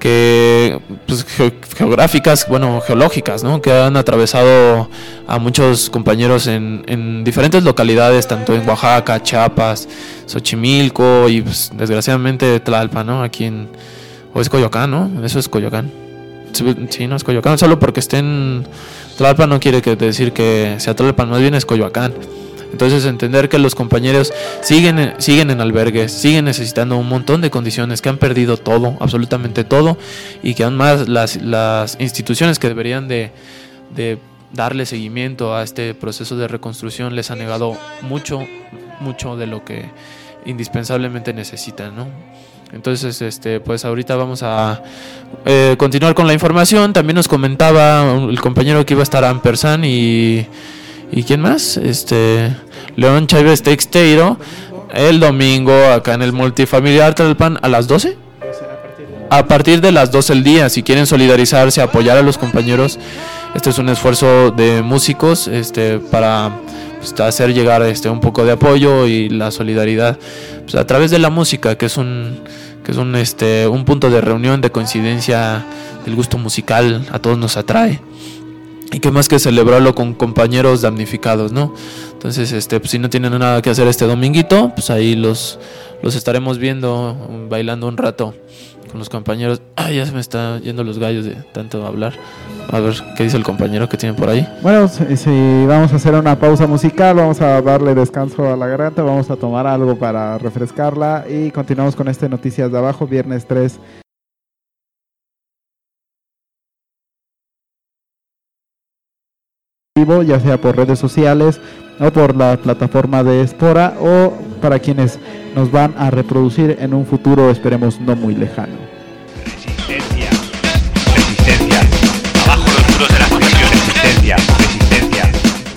que pues, ge geográficas, bueno, geológicas, ¿no?, que han atravesado a muchos compañeros en, en diferentes localidades, tanto en Oaxaca, Chiapas, Xochimilco y pues, desgraciadamente Tlalpan, ¿no? Aquí en, o es Coyoacán, ¿no? Eso es Coyoacán. Sí, sí, no es Coyoacán, solo porque esté en Tlalpan no quiere que decir que sea Tlalpan, más bien es Coyoacán. Entonces entender que los compañeros siguen, siguen en albergues, siguen necesitando un montón de condiciones, que han perdido todo, absolutamente todo, y que aún más las, las instituciones que deberían de, de darle seguimiento a este proceso de reconstrucción les han negado mucho, mucho de lo que indispensablemente necesitan, ¿no? Entonces, este, pues ahorita vamos a eh, continuar con la información. También nos comentaba el compañero que iba a estar Ampersand y... ¿Y quién más? Este León Chávez Texteiro el domingo acá en el multifamiliar Tlalpan a las doce. A partir de las doce del día, si quieren solidarizarse, apoyar a los compañeros, este es un esfuerzo de músicos, este, para pues, hacer llegar este un poco de apoyo y la solidaridad, pues, a través de la música, que es un que es un este un punto de reunión, de coincidencia del gusto musical, a todos nos atrae. Y qué más que celebrarlo con compañeros damnificados, ¿no? Entonces, este, pues, si no tienen nada que hacer este dominguito, pues ahí los, los estaremos viendo, bailando un rato con los compañeros. Ay, ya se me está yendo los gallos de tanto hablar. A ver, ¿qué dice el compañero que tiene por ahí? Bueno, si, si vamos a hacer una pausa musical, vamos a darle descanso a la garganta, vamos a tomar algo para refrescarla y continuamos con este Noticias de Abajo, viernes tres. Ya sea por redes sociales o por la plataforma de Espora, o para quienes nos van a reproducir en un futuro, esperemos no muy lejano. Resistencia, resistencia, abajo los muros de la fundación. Resistencia, resistencia.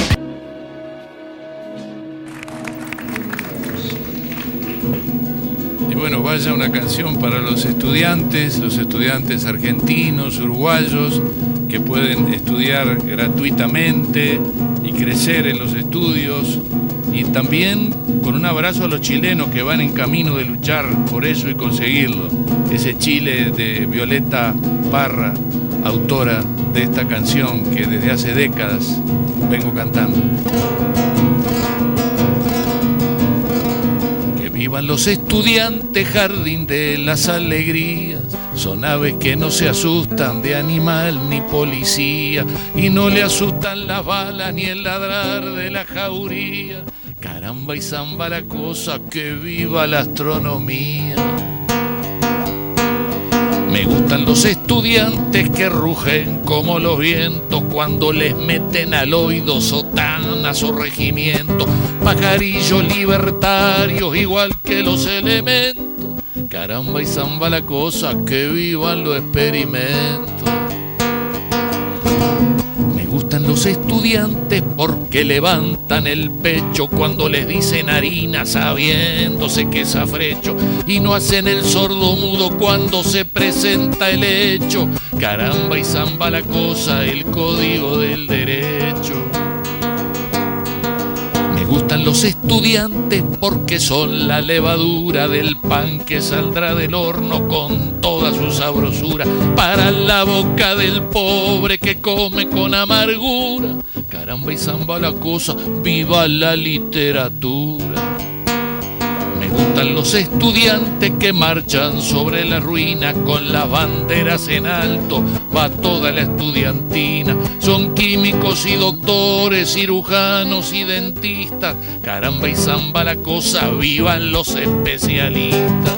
Y bueno, vaya una canción para los estudiantes, los estudiantes argentinos, uruguayos, que pueden estudiar gratuitamente y crecer en los estudios, y también con un abrazo a los chilenos que van en camino de luchar por eso y conseguirlo. Ese Chile de Violeta Parra, autora de esta canción que desde hace décadas vengo cantando. Vivan los estudiantes, jardín de las alegrías. Son aves que no se asustan de animal ni policía, y no le asustan las balas ni el ladrar de la jauría. Caramba y zamba la cosa, que viva la astronomía. Me gustan los estudiantes que rugen como los vientos cuando les meten al oído sotanas o regimientos. Pajarillos libertarios igual que los elementos. Caramba y zamba la cosa, que vivan los experimentos. Me gustan los estudiantes porque levantan el pecho cuando les dicen harina sabiéndose que es afrecho y no hacen el sordo mudo cuando se presenta el hecho. Caramba y zamba la cosa, el código del derecho. Me gustan los estudiantes porque son la levadura del pan que saldrá del horno con toda su sabrosura para la boca del pobre que come con amargura. Caramba y zamba la cosa, viva la literatura. Me gustan los estudiantes que marchan sobre la ruina con las banderas en alto, va toda la estudiantina. Son químicos y doctores, cirujanos y dentistas. Caramba y zamba la cosa, vivan los especialistas.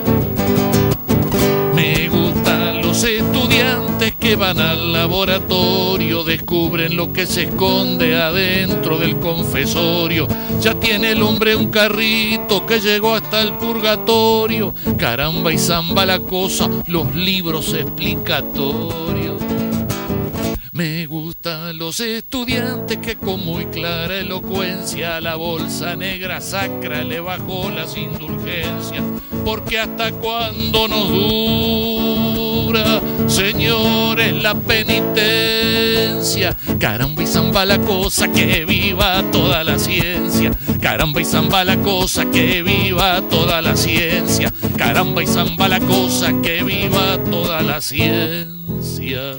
Me gustan los estudiantes que van al laboratorio, descubren lo que se esconde adentro del confesorio. Ya tiene el hombre un carrito que llegó hasta el purgatorio. Caramba y zamba la cosa, los libros explicatorios. Me gustan los estudiantes que con muy clara elocuencia a la bolsa negra sacra le bajó las indulgencias. Porque hasta cuando nos dura, señores, la penitencia. Caramba y zamba la cosa, que viva toda la ciencia. Caramba y zamba la cosa, que viva toda la ciencia. Caramba y zamba la cosa, que viva toda la ciencia.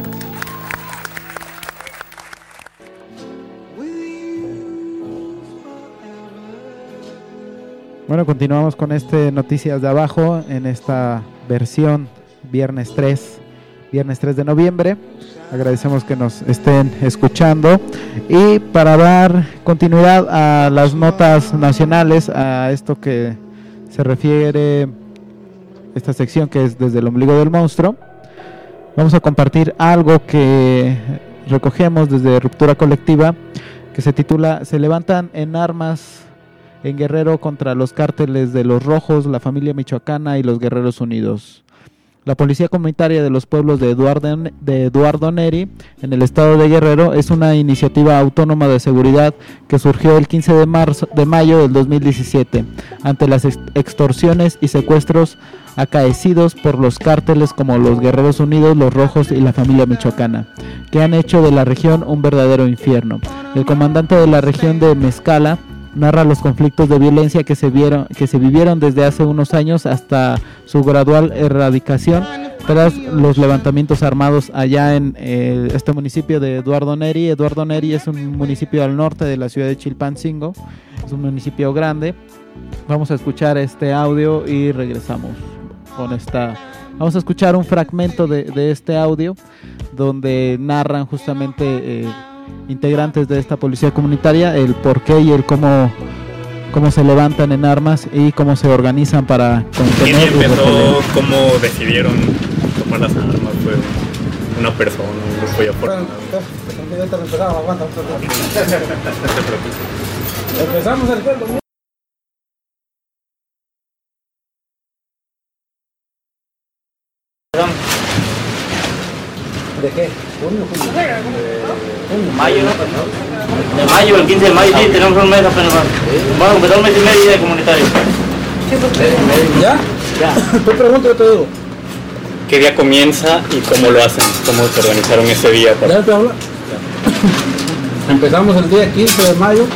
Bueno, continuamos con este Noticias de Abajo en esta versión viernes tres, viernes tres de noviembre. Agradecemos que nos estén escuchando y para dar continuidad a las notas nacionales, a esto que se refiere esta sección que es Desde el ombligo del monstruo, vamos a compartir algo que recogemos desde Ruptura Colectiva que se titula "Se levantan en armas en Guerrero contra los cárteles de los Rojos, la familia michoacana y los Guerreros Unidos". La Policía Comunitaria de los Pueblos de Eduardo, de Eduardo Neri, en el estado de Guerrero, es una iniciativa autónoma de seguridad que surgió el quince de marzo, de mayo del dos mil diecisiete, ante las extorsiones y secuestros acaecidos por los cárteles como los Guerreros Unidos, los Rojos y la familia michoacana, que han hecho de la región un verdadero infierno. El comandante de la región de Mezcala narra los conflictos de violencia que se vieron, que se vivieron desde hace unos años hasta su gradual erradicación tras los levantamientos armados allá en eh, este municipio de Eduardo Neri. Eduardo Neri es un municipio al norte de la ciudad de Chilpancingo, es un municipio grande. Vamos a escuchar este audio y regresamos con esta. Vamos a escuchar un fragmento de, de este audio donde narran justamente eh, integrantes de esta policía comunitaria el por qué y el cómo, cómo se levantan en armas y cómo se organizan para contener. ¿Quién empezó? ¿Cómo decidieron tomar las armas? ¿Fue una persona, un grupo de aportados? Empezamos el juego. ¿De qué? ¿Junio? ¿Junio? De mayo, ¿no? De mayo, el quince de mayo, sí, tenemos un mes apenas más. Vamos a completar un mes y medio de comunitario. ¿Ya? Ya. Tú preguntas, yo te digo. ¿Qué día comienza y cómo lo hacen? ¿Cómo se organizaron ese día? ¿Ya te habla? Empezamos el día quince de mayo.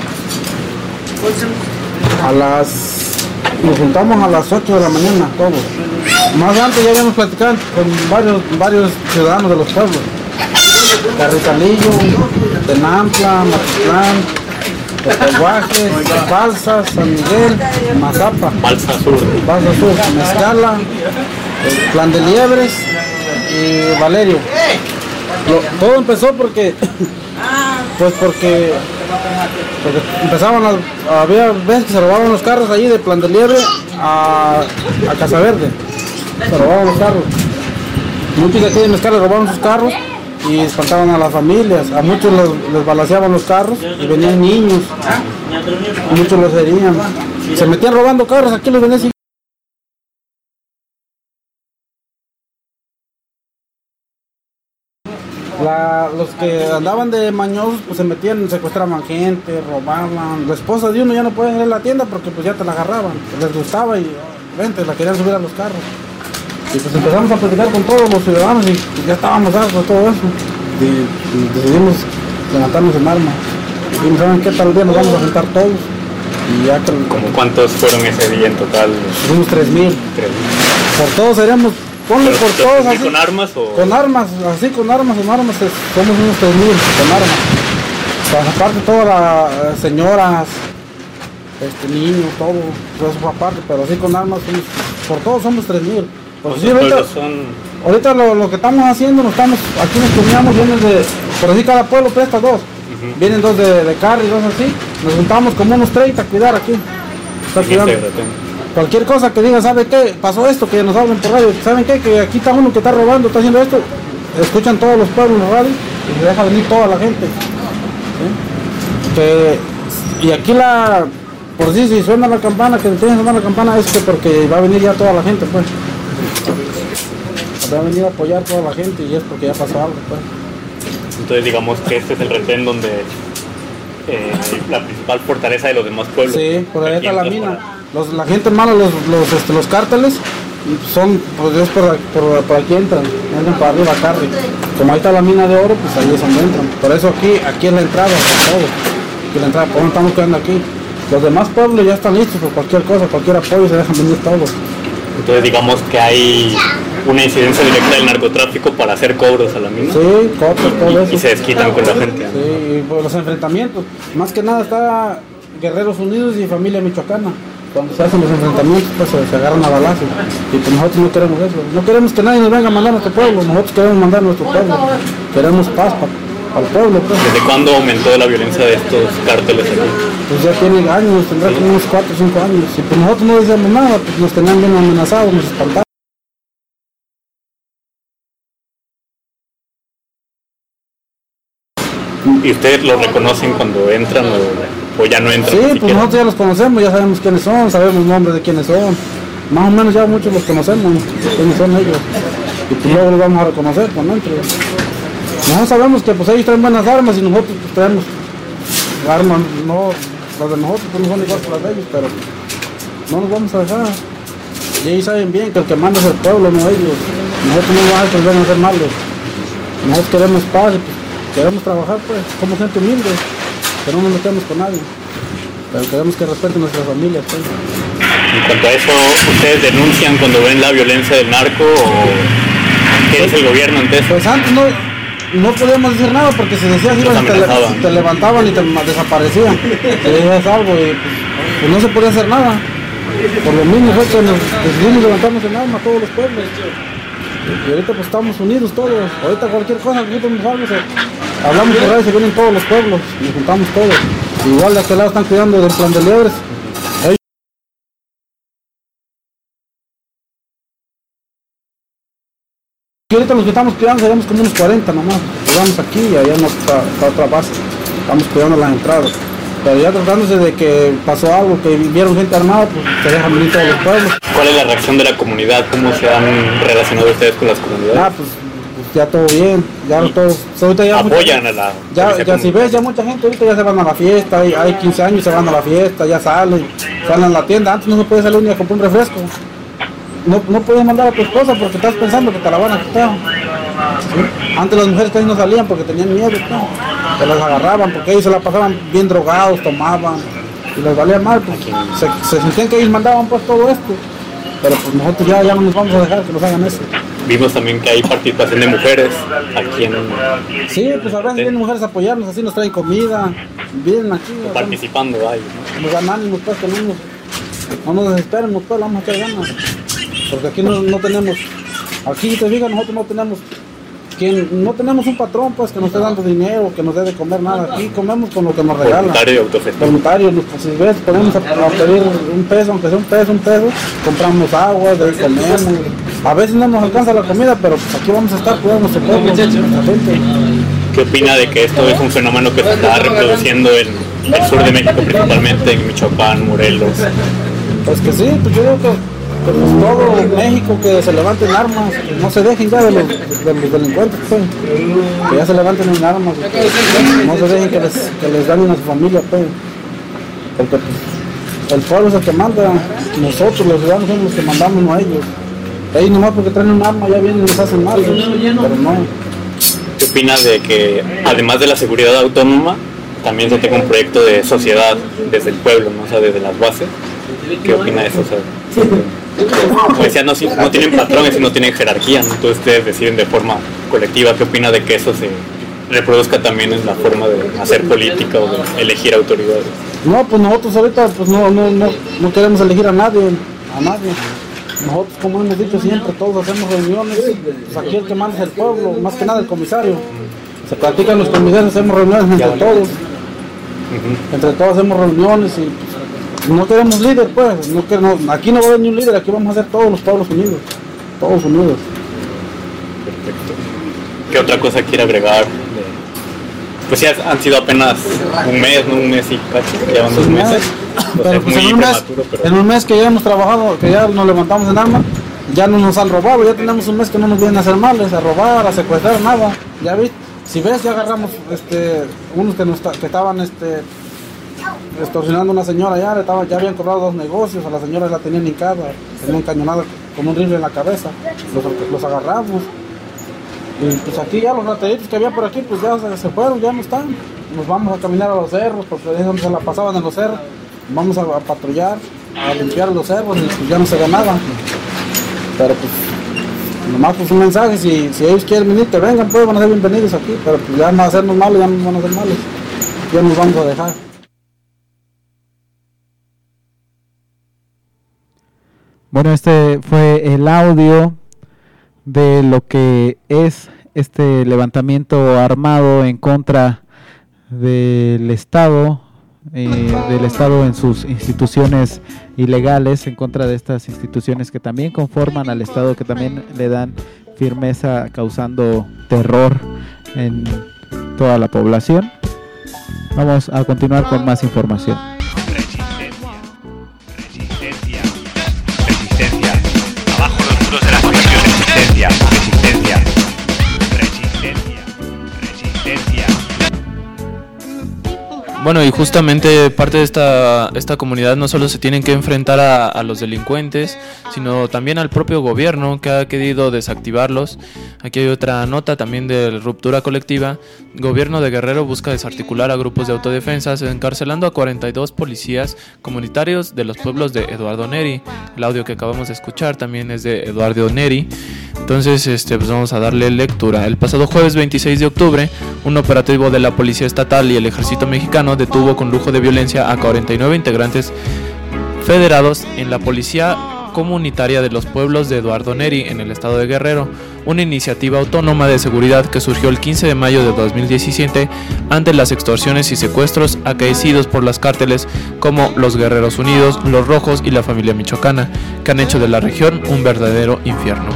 A las... Nos juntamos a las ocho de la mañana, todos. Más antes ya habíamos platicado con varios, varios ciudadanos de los pueblos. Carrizalillo, Tenampla, Matitlán, Tepehuajes, Balsas, San Miguel, Mazapa, Balsa Sur, Balsa Sur, Mezcala, Plan de Liebres y Valerio. Lo, todo empezó porque, pues porque, porque empezaban a, había veces que se robaban los carros allí de Plan de Liebre a, a Casa Verde. Se robaban los carros. Muchos de aquí de Mezcala robaban sus carros y espantaban a las familias. A muchos les, les balaceaban los carros y venían niños. Muchos los herían. Se metían robando carros, aquí los venían. La, los que andaban de mañosos pues se metían, secuestraban gente, robaban. La esposa de uno ya no puede ir a la tienda porque pues ya te la agarraban, les gustaba y oh, vente, la querían subir a los carros. Y pues empezamos a platicar con todos los ciudadanos y pues, ya estábamos hartos de todo eso. Y, y decidimos levantarnos en armas. Dijimos, ¿saben qué? Tal día nos vamos a juntar todos. Y ya que... ¿Cómo cuántos fueron ese día en total? Fuimos tres mil. Por todos seríamos... Ponle por todos así. ¿Con armas o...? Con armas, así con armas, con armas, es, somos unos tres mil con armas. Pues, aparte todas las señoras, este, niños, todo, todo eso fue aparte, pero así con armas, somos, por todos somos tres mil. Pues, sí, ahorita, son... ahorita lo, lo que estamos haciendo, nos estamos, aquí nos comíamos, vienen de, por así cada pueblo presta dos. Uh-huh. Vienen dos de, de carro y dos así, nos juntamos como unos treinta a cuidar aquí. Está cuidando. Cualquier cosa que diga, ¿sabe qué? Pasó esto, que nos hablen por radio. ¿Saben qué? Que aquí está uno que está robando, está haciendo esto. Escuchan todos los pueblos en la radio y deja venir toda la gente. ¿Sí? Que, y aquí la, por si si suena la campana, que tienen que sonar la campana, es que porque va a venir ya toda la gente, pues. Va a venir a apoyar toda la gente y es porque ya pasó algo, pues. Entonces digamos que este es el retén donde eh, la principal fortaleza de los demás pueblos. Sí, por ahí está la mina. Los, la gente mala, los, los, este, los cárteles, son, pues es por, por, por aquí entran, entran para arriba, Carri. Como ahí está la mina de oro, pues ahí es donde entran. Por eso aquí, aquí es la entrada, por todo. Aquí la entrada, por eso estamos quedando aquí. Los demás pueblos ya están listos por cualquier cosa, cualquier apoyo, se dejan venir todos. Entonces digamos que hay una incidencia directa del narcotráfico para hacer cobros a la mina. Sí, cobros, todo eso. Y se desquitan con la gente. Sí, y pues los enfrentamientos. Más que nada está Guerreros Unidos y Familia Michoacana. Cuando se hacen los enfrentamientos, pues se, se agarran a balazos. Y pues nosotros no queremos eso. No queremos que nadie nos venga a mandar a nuestro pueblo. Nosotros queremos mandar a nuestro pueblo. Queremos paz para pa el pueblo. Pues. ¿Desde cuándo aumentó la violencia de estos cárteles aquí? Pues ya tiene años, tendrá como unos cuatro o cinco años. Y pues nosotros no decíamos nada, pues nos tenían bien amenazados, nos espantaban. ¿Y ustedes los reconocen cuando entran o, o ya no entran? Sí, pues nosotros ya los conocemos, ya sabemos quiénes son, sabemos nombres de quiénes son. Más o menos ya muchos los conocemos, quiénes son ellos. Y pues luego los vamos a reconocer cuando entren. Nosotros sabemos que pues ellos traen buenas armas y nosotros pues traemos armas, no, las de nosotros pues no son igual que las de ellos, pero no nos vamos a dejar. Y ellos saben bien que el que manda es el pueblo, no ellos. Nosotros no vamos a que vengan a ser malos. Nosotros queremos paz y pues queremos trabajar pues, como gente humilde, que no nos metemos con nadie, pero queremos que respeten nuestras familias pues. En cuanto a eso, ¿ustedes denuncian cuando ven la violencia del narco o qué dice el gobierno ante eso? Pues antes no, no podíamos decir nada porque si decías algo te, te, te levantaban y te desaparecían, te decías algo y pues, pues no se podía hacer nada. Por lo mismo fue que nos decidimos levantarnos en armas a todos los pueblos. Y ahorita pues estamos unidos todos. Ahorita cualquier cosa que nosotros nos hablamos, hablamos por ahí, se vienen todos los pueblos, nos juntamos todos. Igual de aquel lado están cuidando del plan de liebres. Ellos... Y ahorita los que estamos cuidando seríamos como unos cuarenta nomás. Llegamos aquí y allá en otra, otra base. Estamos cuidando las entradas. Pero ya tratándose de que pasó algo, que vieron gente armada, pues se dejan venir todos los pueblos. ¿Cuál es la reacción de la comunidad? ¿Cómo se han relacionado ustedes con las comunidades? Ah, pues, pues ya todo bien, ya no todos... Ahorita ya apoyan mucha, a la... Ya, ya si ves, ya mucha gente ahorita ya se van a la fiesta, hay, hay quince años se van a la fiesta, ya salen, salen a la tienda. Antes no se podía salir ni a comprar un refresco. No, no puedes mandar a tu esposa porque estás pensando que te la van a quitar. ¿Sí? Antes las mujeres casi no salían porque tenían miedo, ¿no? Que las agarraban porque ellos se la pasaban bien drogados, tomaban y les valía mal, pues se, se sentían que ellos mandaban pues todo esto, pero pues nosotros ya, ya no nos vamos a dejar que nos hagan eso. Vimos también que hay participación de mujeres aquí en... Sí, pues a veces vienen mujeres a apoyarnos, así nos traen comida, vienen aquí. Participando ahí. Nos dan ánimos pues, que no nos, no nos desesperemos pues, vamos a echar ganas, porque aquí no, no tenemos, aquí te fijas, nosotros no tenemos... Quien, no tenemos un patrón pues que nos esté dando dinero, que nos dé de comer nada, aquí comemos con lo que nos regalan. Voluntario y autogestión. Voluntario, si ves, ponemos a, a pedir un peso, aunque sea un peso, un peso, compramos agua, de ahí comemos. A veces no nos alcanza la comida, pero pues aquí vamos a estar cuidando nuestro pueblo, la gente. ¿Qué opina de que esto es un fenómeno que se está reproduciendo en el sur de México, principalmente en Michoacán, Morelos? Pues que sí, pues yo creo que que pues todo México que se levanten armas, no se dejen ya de los, de los delincuentes, pues, que ya se levanten en armas, no se dejen que les, que les dañen a su familia, pues, porque pues, el pueblo es el que manda, nosotros los ciudadanos somos los que mandamos, no a ellos. Ellos nomás porque traen un arma ya vienen y les hacen mal, pero no. ¿Qué opinas de que además de la seguridad autónoma también se tenga un proyecto de sociedad desde el pueblo, ¿no? O sea, desde las bases? ¿Qué opina de eso? O sea, como decía, no, no tienen patrones y no tienen jerarquía, ¿no? Entonces ustedes deciden de forma colectiva. ¿Qué opina de que eso se reproduzca también en la forma de hacer política o de elegir autoridades? No, pues nosotros ahorita pues no, no, no, no queremos elegir a nadie, a nadie. Nosotros, como hemos dicho siempre, todos hacemos reuniones, pues aquí el que manda es el pueblo, más que nada el comisario. Se platican los comisarios, hacemos reuniones entre todos. Uh-huh. Entre todos hacemos reuniones y pues, no queremos líder, pues. No queremos, aquí no va a haber ni un líder, aquí vamos a hacer todos los pueblos unidos. Todos unidos. Perfecto. ¿Qué otra cosa quiere agregar? Pues ya han sido apenas un mes, no un mes y cacho, llevan dos meses. Pero pues en un, mes, pero... en un mes que ya hemos trabajado, que ya nos levantamos en arma, ya no nos han robado, ya tenemos un mes que no nos vienen a hacer males, a robar, a secuestrar, nada. Ya ves, si ves, ya agarramos este, unos que, nos, que estaban este, extorsionando a una señora, ya, estaba, ya habían cobrado dos negocios, a la señora la tenían hincada, tenían cañonada con un rifle en la cabeza, los, los agarramos. Y pues aquí ya los rateritos que había por aquí, pues ya se, se fueron, ya no están. Nos vamos a caminar a los cerros, porque es donde se la pasaban en los cerros. Vamos a, a patrullar, a limpiar los cerros y pues ya no se ve nada. Pero pues, nomás pues un mensaje, si, si ellos quieren venir, que vengan, pues van a ser bienvenidos aquí. Pero pues ya van a hacernos malos, ya no van a hacer malos. Ya nos vamos a dejar. Bueno, este fue el audio de lo que es este levantamiento armado en contra del Estado, eh, del Estado en sus instituciones ilegales, en contra de estas instituciones que también conforman al Estado, que también le dan firmeza, causando terror en toda la población. Vamos a continuar con más información. Resistencia, resistencia, resistencia, resistencia. Bueno, y justamente parte de esta, esta comunidad no solo se tienen que enfrentar a, a los delincuentes, sino también al propio gobierno que ha querido desactivarlos. Aquí hay otra nota también de ruptura colectiva. Gobierno de Guerrero busca desarticular a grupos de autodefensa, encarcelando a cuarenta y dos policías comunitarios de los pueblos de Eduardo Neri. El audio que acabamos de escuchar también es de Eduardo Neri. Entonces, este, pues vamos a darle lectura. El pasado jueves veintiséis de octubre, un operativo de la Policía Estatal y el Ejército Mexicano detuvo con lujo de violencia a cuarenta y nueve integrantes federados en la Policía Comunitaria de los Pueblos de Eduardo Neri, en el estado de Guerrero, una iniciativa autónoma de seguridad que surgió el quince de mayo de dos mil diecisiete ante las extorsiones y secuestros acaecidos por las cárteles como los Guerreros Unidos, los Rojos y la familia michoacana, que han hecho de la región un verdadero infierno.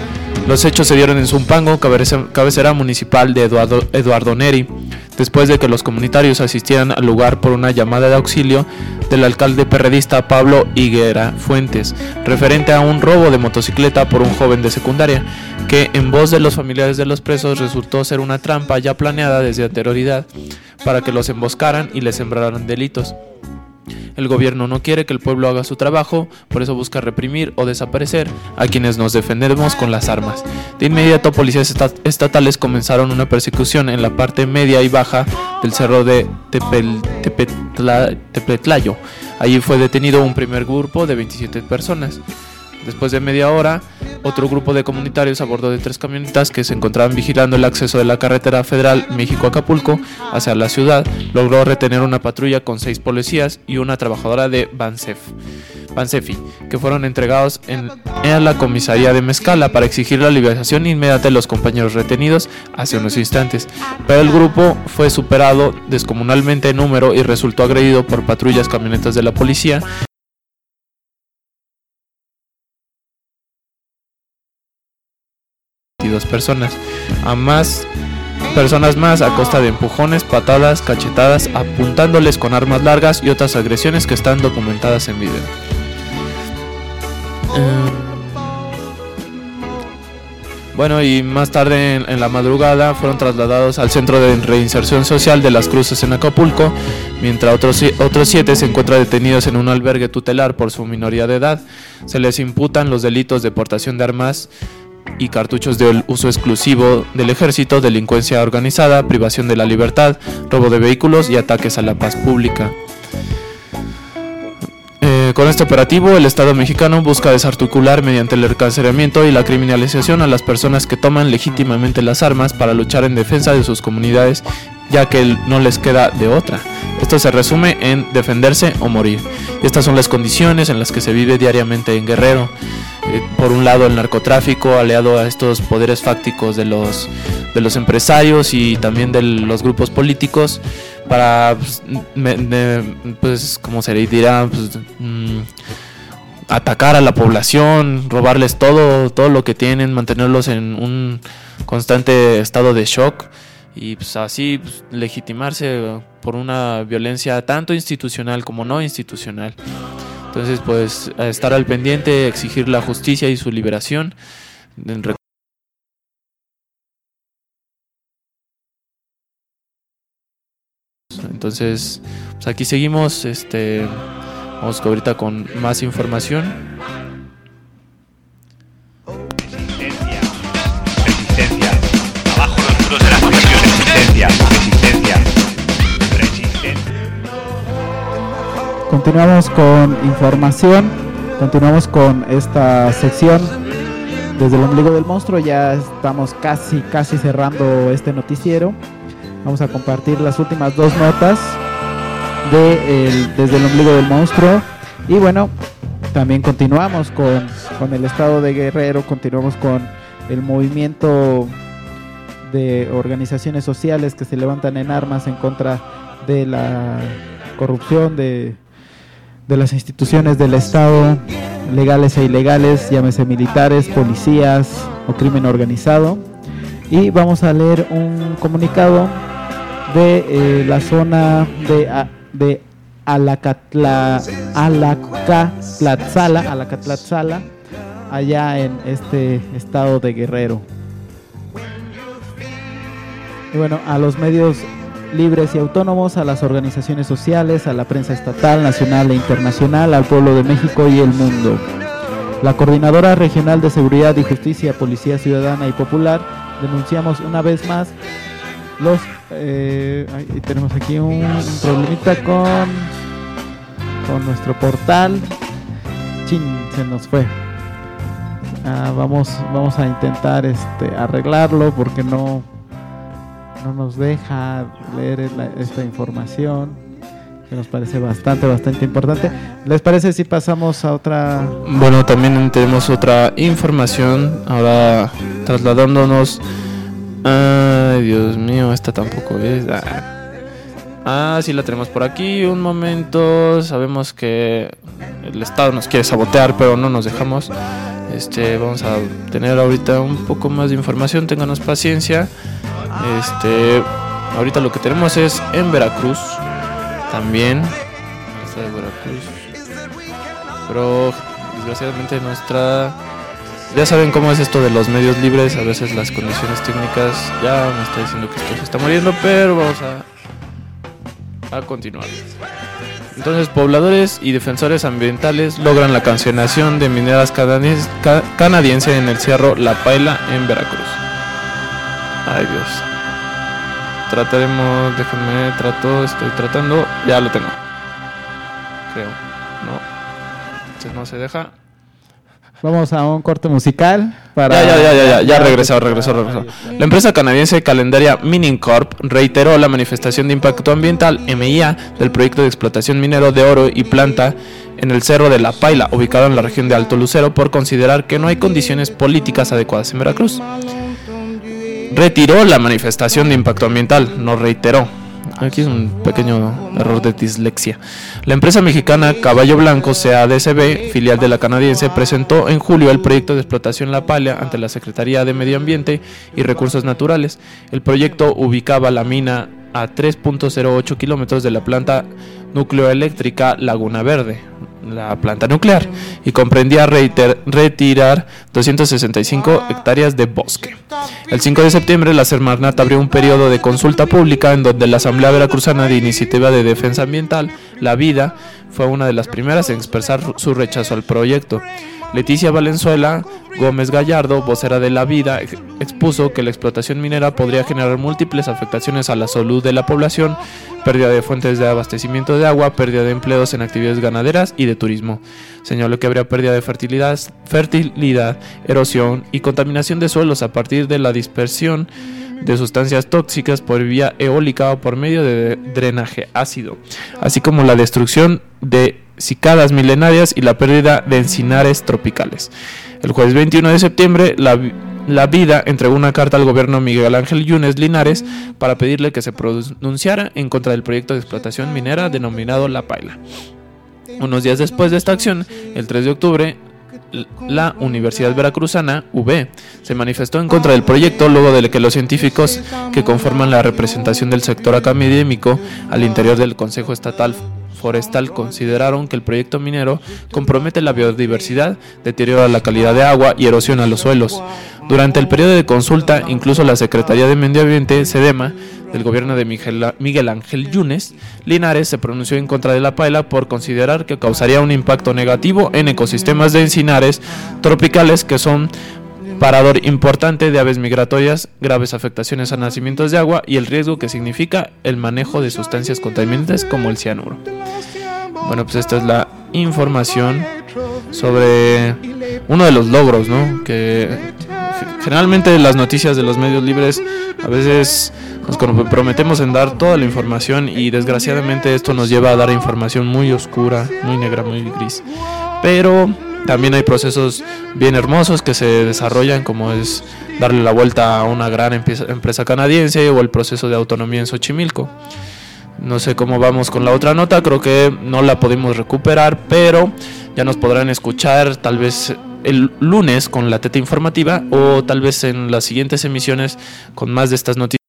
Los hechos se dieron en Zumpango, cabecera municipal de Eduardo, Eduardo Neri, después de que los comunitarios asistieran al lugar por una llamada de auxilio del alcalde perredista Pablo Higuera Fuentes, referente a un robo de motocicleta por un joven de secundaria, que en voz de los familiares de los presos resultó ser una trampa ya planeada desde anterioridad para que los emboscaran y les sembraran delitos. El gobierno no quiere que el pueblo haga su trabajo, por eso busca reprimir o desaparecer a quienes nos defendemos con las armas. De inmediato, policías estatales comenzaron una persecución en la parte media y baja del cerro de Tepel, Tepetla, Tepetlayo. Allí fue detenido un primer grupo de veintisiete personas. Después de media hora, otro grupo de comunitarios a bordo de tres camionetas que se encontraban vigilando el acceso de la carretera federal México-Acapulco hacia la ciudad logró retener una patrulla con seis policías y una trabajadora de Bansef, Bansefi, que fueron entregados en, en la comisaría de Mezcala para exigir la liberación inmediata de los compañeros retenidos hace unos instantes. Pero el grupo fue superado descomunalmente en número y resultó agredido por patrullas camionetas de la policía. veintidós personas, a más personas más a costa de empujones, patadas, cachetadas, apuntándoles con armas largas y otras agresiones que están documentadas en video. Bueno, y más tarde en, en la madrugada fueron trasladados al Centro de Reinserción Social de Las Cruces en Acapulco, mientras otros, otros siete se encuentran detenidos en un albergue tutelar por su minoría de edad. Se les imputan los delitos de portación de armas y cartuchos de uso exclusivo del ejército, delincuencia organizada, privación de la libertad, robo de vehículos y ataques a la paz pública. Eh, con este operativo, el Estado mexicano busca desarticular mediante el encarcelamiento y la criminalización a las personas que toman legítimamente las armas para luchar en defensa de sus comunidades, ya que no les queda de otra. Esto se resume en defenderse o morir. Y estas son las condiciones en las que se vive diariamente en Guerrero. Eh, por un lado, el narcotráfico, aliado a estos poderes fácticos de los, de los empresarios y también de los grupos políticos, para, pues, me, me, pues como se le dirá, pues, mmm, atacar a la población, robarles todo, todo lo que tienen, mantenerlos en un constante estado de shock y pues así pues, legitimarse por una violencia tanto institucional como no institucional. Entonces, pues estar al pendiente, exigir la justicia y su liberación. Entonces, pues aquí seguimos, este, vamos ahorita con más información. Resistencia, resistencia, abajo los muros de la prisión. Resistencia, resistencia, resistencia. Continuamos con información, continuamos con esta sección desde el ombligo del monstruo. Ya estamos casi, casi cerrando este noticiero. Vamos a compartir las últimas dos notas de el, desde el ombligo del monstruo. Y bueno, también continuamos con, con el estado de Guerrero, continuamos con el movimiento de organizaciones sociales que se levantan en armas en contra de la corrupción de, de las instituciones del Estado, legales e ilegales, llámese militares, policías o crimen organizado. Y vamos a leer un comunicado de eh, la zona de, de Alacatla, Alacatlatzala, Alacatlatzala, allá en este estado de Guerrero. Y bueno, a los medios libres y autónomos, a las organizaciones sociales, a la prensa estatal, nacional e internacional, al pueblo de México y el mundo. La Coordinadora Regional de Seguridad y Justicia, Policía Ciudadana y Popular, denunciamos una vez más los eh, ahí tenemos aquí un, un problemita con con nuestro portal. Chin, se nos fue. Ah, vamos vamos a intentar este arreglarlo porque no no nos deja leer la, esta información que nos parece bastante bastante importante. ¿Les parece si pasamos a otra? Bueno, también tenemos otra información ahora trasladándonos. Ay, Dios mío, esta tampoco es. Ah. ah, sí la tenemos por aquí. Un momento. Sabemos que el Estado nos quiere sabotear, pero no nos dejamos. Este, vamos a tener ahorita un poco más de información. Ténganos paciencia. Este, ahorita lo que tenemos es en Veracruz. También. Esta de Veracruz. Pero desgraciadamente nuestra. Ya saben cómo es esto de los medios libres, a veces las condiciones técnicas ya me está diciendo que esto se está muriendo, pero vamos a, a continuar. Entonces, pobladores y defensores ambientales logran la cancelación de mineras canadiense, ca, canadiense en el cerro La Paila en Veracruz. Ay Dios. Trataremos, déjenme, trato, estoy tratando, ya lo tengo. Creo, no. Entonces no se deja. Vamos a un corte musical para... Ya, ya, ya, ya, ya, ya regresó, regresó, regresó. La empresa canadiense calendaria Mining Corp reiteró la manifestación de impacto ambiental, M I A, del proyecto de explotación minero de oro y planta en el cerro de La Paila, ubicado en la región de Alto Lucero, por considerar que no hay condiciones políticas adecuadas en Veracruz. Retiró la manifestación de impacto ambiental, no reiteró. Aquí es un pequeño error de dislexia. La empresa mexicana Caballo Blanco C A D C B, filial de la canadiense, presentó en julio el proyecto de explotación La Paila ante la Secretaría de Medio Ambiente y Recursos Naturales. El proyecto ubicaba la mina a tres punto cero ocho kilómetros de la planta nucleoeléctrica Laguna Verde, la planta nuclear, y comprendía reiter, retirar doscientas sesenta y cinco hectáreas de bosque. El cinco de septiembre, la Semarnat abrió un periodo de consulta pública en donde la Asamblea Veracruzana de Iniciativa de Defensa Ambiental, La Vida, fue una de las primeras en expresar su rechazo al proyecto. Leticia Valenzuela Gómez Gallardo, vocera de La Vida, expuso que la explotación minera podría generar múltiples afectaciones a la salud de la población, pérdida de fuentes de abastecimiento de agua, pérdida de empleos en actividades ganaderas y de turismo. Señaló que habría pérdida de fertilidad, fertilidad, erosión y contaminación de suelos a partir de la dispersión de sustancias tóxicas por vía eólica o por medio de drenaje ácido, así como la destrucción de cicadas milenarias y la pérdida de encinares tropicales. El jueves veintiuno de septiembre, la, la Vida entregó una carta al gobierno Miguel Ángel Yunes Linares para pedirle que se pronunciara en contra del proyecto de explotación minera denominado La Paila. Unos días después de esta acción, el tres de octubre, la Universidad Veracruzana, U V, se manifestó en contra del proyecto luego de que los científicos que conforman la representación del sector académico al interior del Consejo Estatal Forestal consideraron que el proyecto minero compromete la biodiversidad, deteriora la calidad de agua y erosiona los suelos. Durante el periodo de consulta, incluso la Secretaría de Medio Ambiente, SEDEMA, del gobierno de Miguel, Miguel Ángel Yunes Linares, se pronunció en contra de la paila por considerar que causaría un impacto negativo en ecosistemas de encinares tropicales que son parador importante de aves migratorias, graves afectaciones a nacimientos de agua y el riesgo que significa el manejo de sustancias contaminantes como el cianuro. Bueno, pues esta es la información sobre uno de los logros, ¿no? Que generalmente las noticias de los medios libres a veces nos comprometemos en dar toda la información y desgraciadamente esto nos lleva a dar información muy oscura, muy negra, muy gris. Pero también hay procesos bien hermosos que se desarrollan, como es darle la vuelta a una gran empresa canadiense o el proceso de autonomía en Xochimilco. No sé cómo vamos con la otra nota, creo que no la podemos recuperar, pero ya nos podrán escuchar tal vez el lunes con la teta informativa o tal vez en las siguientes emisiones con más de estas noticias.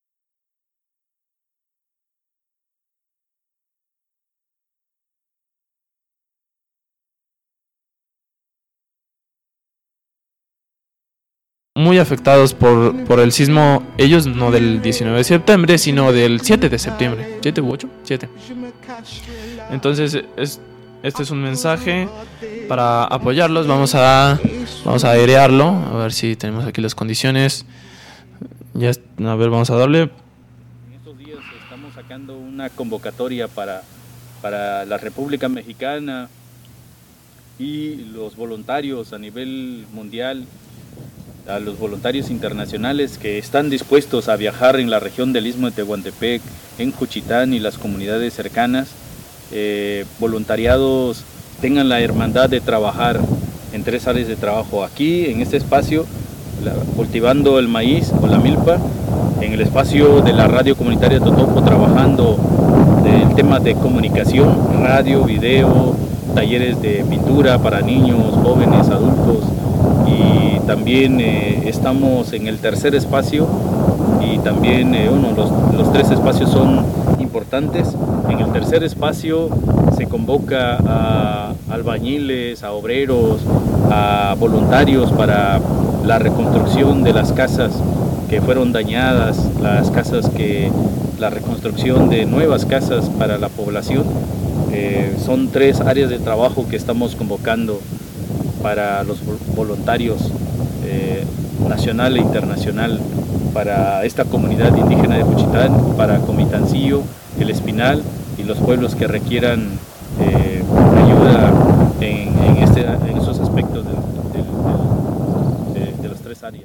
Muy afectados por, por el sismo, ellos no del diecinueve de septiembre, sino del siete de septiembre. ¿siete u ocho? siete. Entonces, es, este es un mensaje para apoyarlos. Vamos a, vamos a airearlo, a ver si tenemos aquí las condiciones. Ya, a ver, vamos a darle. En estos días estamos sacando una convocatoria para, para la República Mexicana y los voluntarios a nivel mundial, a los voluntarios internacionales que están dispuestos a viajar en la región del Istmo de Tehuantepec, en Juchitán y las comunidades cercanas, eh, voluntariados tengan la hermandad de trabajar en tres áreas de trabajo. Aquí, en este espacio, la, cultivando el maíz o la milpa, en el espacio de la radio comunitaria Totopo, trabajando el tema de comunicación, radio, video, talleres de pintura para niños, jóvenes, adultos. Y también eh, estamos en el tercer espacio y también eh, uno, los, los tres espacios son importantes. En el tercer espacio se convoca a albañiles, a obreros, a voluntarios para la reconstrucción de las casas que fueron dañadas, las casas que, la reconstrucción de nuevas casas para la población. Eh, son tres áreas de trabajo que estamos convocando para los voluntarios eh, nacional e internacional, para esta comunidad indígena de Juchitán, para Comitancillo, El Espinal y los pueblos que requieran eh, ayuda en, en, este, en esos aspectos de, de, de, de, de las tres áreas.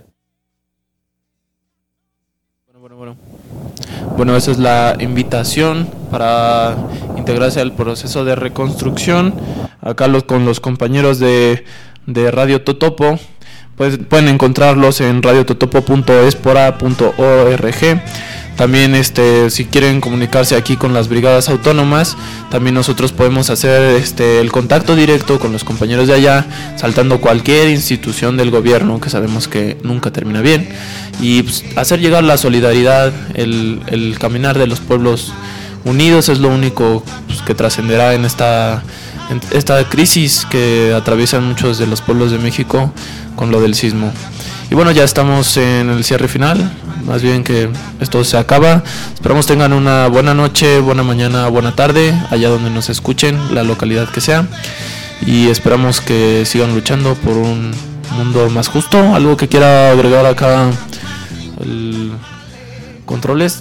Bueno, bueno, bueno. Bueno, esa es la invitación para integrarse al proceso de reconstrucción. Acá los, con los compañeros de, de Radio Totopo, pues pueden encontrarlos en radio totopo punto espora punto org. También este, si quieren comunicarse aquí con las brigadas autónomas, también nosotros podemos hacer este, el contacto directo con los compañeros de allá, saltando cualquier institución del gobierno, que sabemos que nunca termina bien. y pues, hacer llegar la solidaridad, el, el caminar de los pueblos unidos es lo único pues, que trascenderá en esta, en esta crisis que atraviesan muchos de los pueblos de México con lo del sismo. Y bueno, ya estamos en el cierre final, más bien que esto se acaba. Esperamos tengan una buena noche, buena mañana, buena tarde, allá donde nos escuchen, la localidad que sea. Y esperamos que sigan luchando por un mundo más justo. ¿Algo que quiera agregar acá el Controles?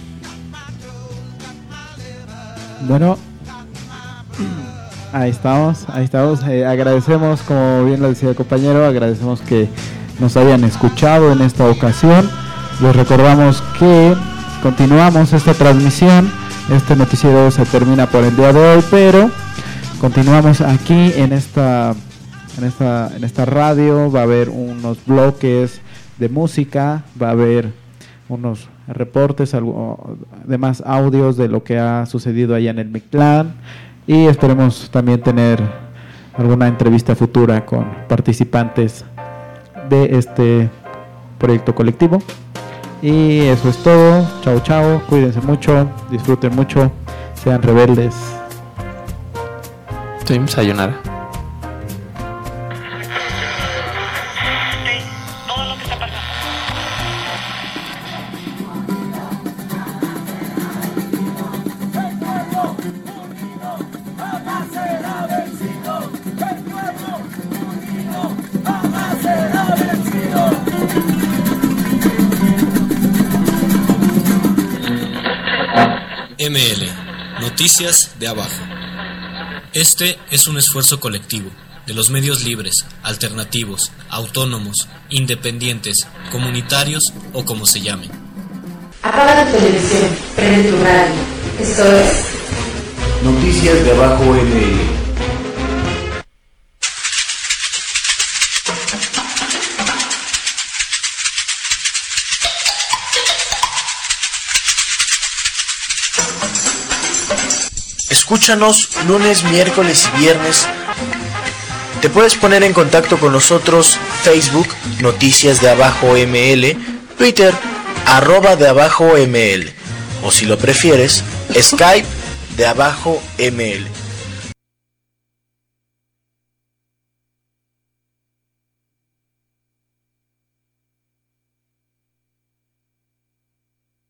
Bueno, ahí estamos, ahí estamos. Eh, agradecemos, como bien lo decía el compañero, agradecemos que nos hayan escuchado en esta ocasión. Les recordamos que continuamos esta transmisión. Este noticiero se termina por el día de hoy, pero continuamos aquí en esta, en esta, en esta radio. Va a haber unos bloques de música, va a haber unos reportes, algo, demás audios de lo que ha sucedido allá en el Mictlán, y esperemos también tener alguna entrevista futura con participantes de este proyecto colectivo. Y eso es todo. Chao, chao. Cuídense mucho, disfruten mucho, sean rebeldes. Sí, sayonara. M L, Noticias de Abajo. Este es un esfuerzo colectivo de los medios libres, alternativos, autónomos, independientes, comunitarios o como se llamen. Apaga tu televisión, prende tu radio. Esto es Noticias de Abajo M L. Escúchanos lunes, miércoles y viernes. Te puedes poner en contacto con nosotros: Facebook, Noticias de Abajo M L, Twitter, arroba de Abajo M L, o si lo prefieres, Skype de Abajo M L.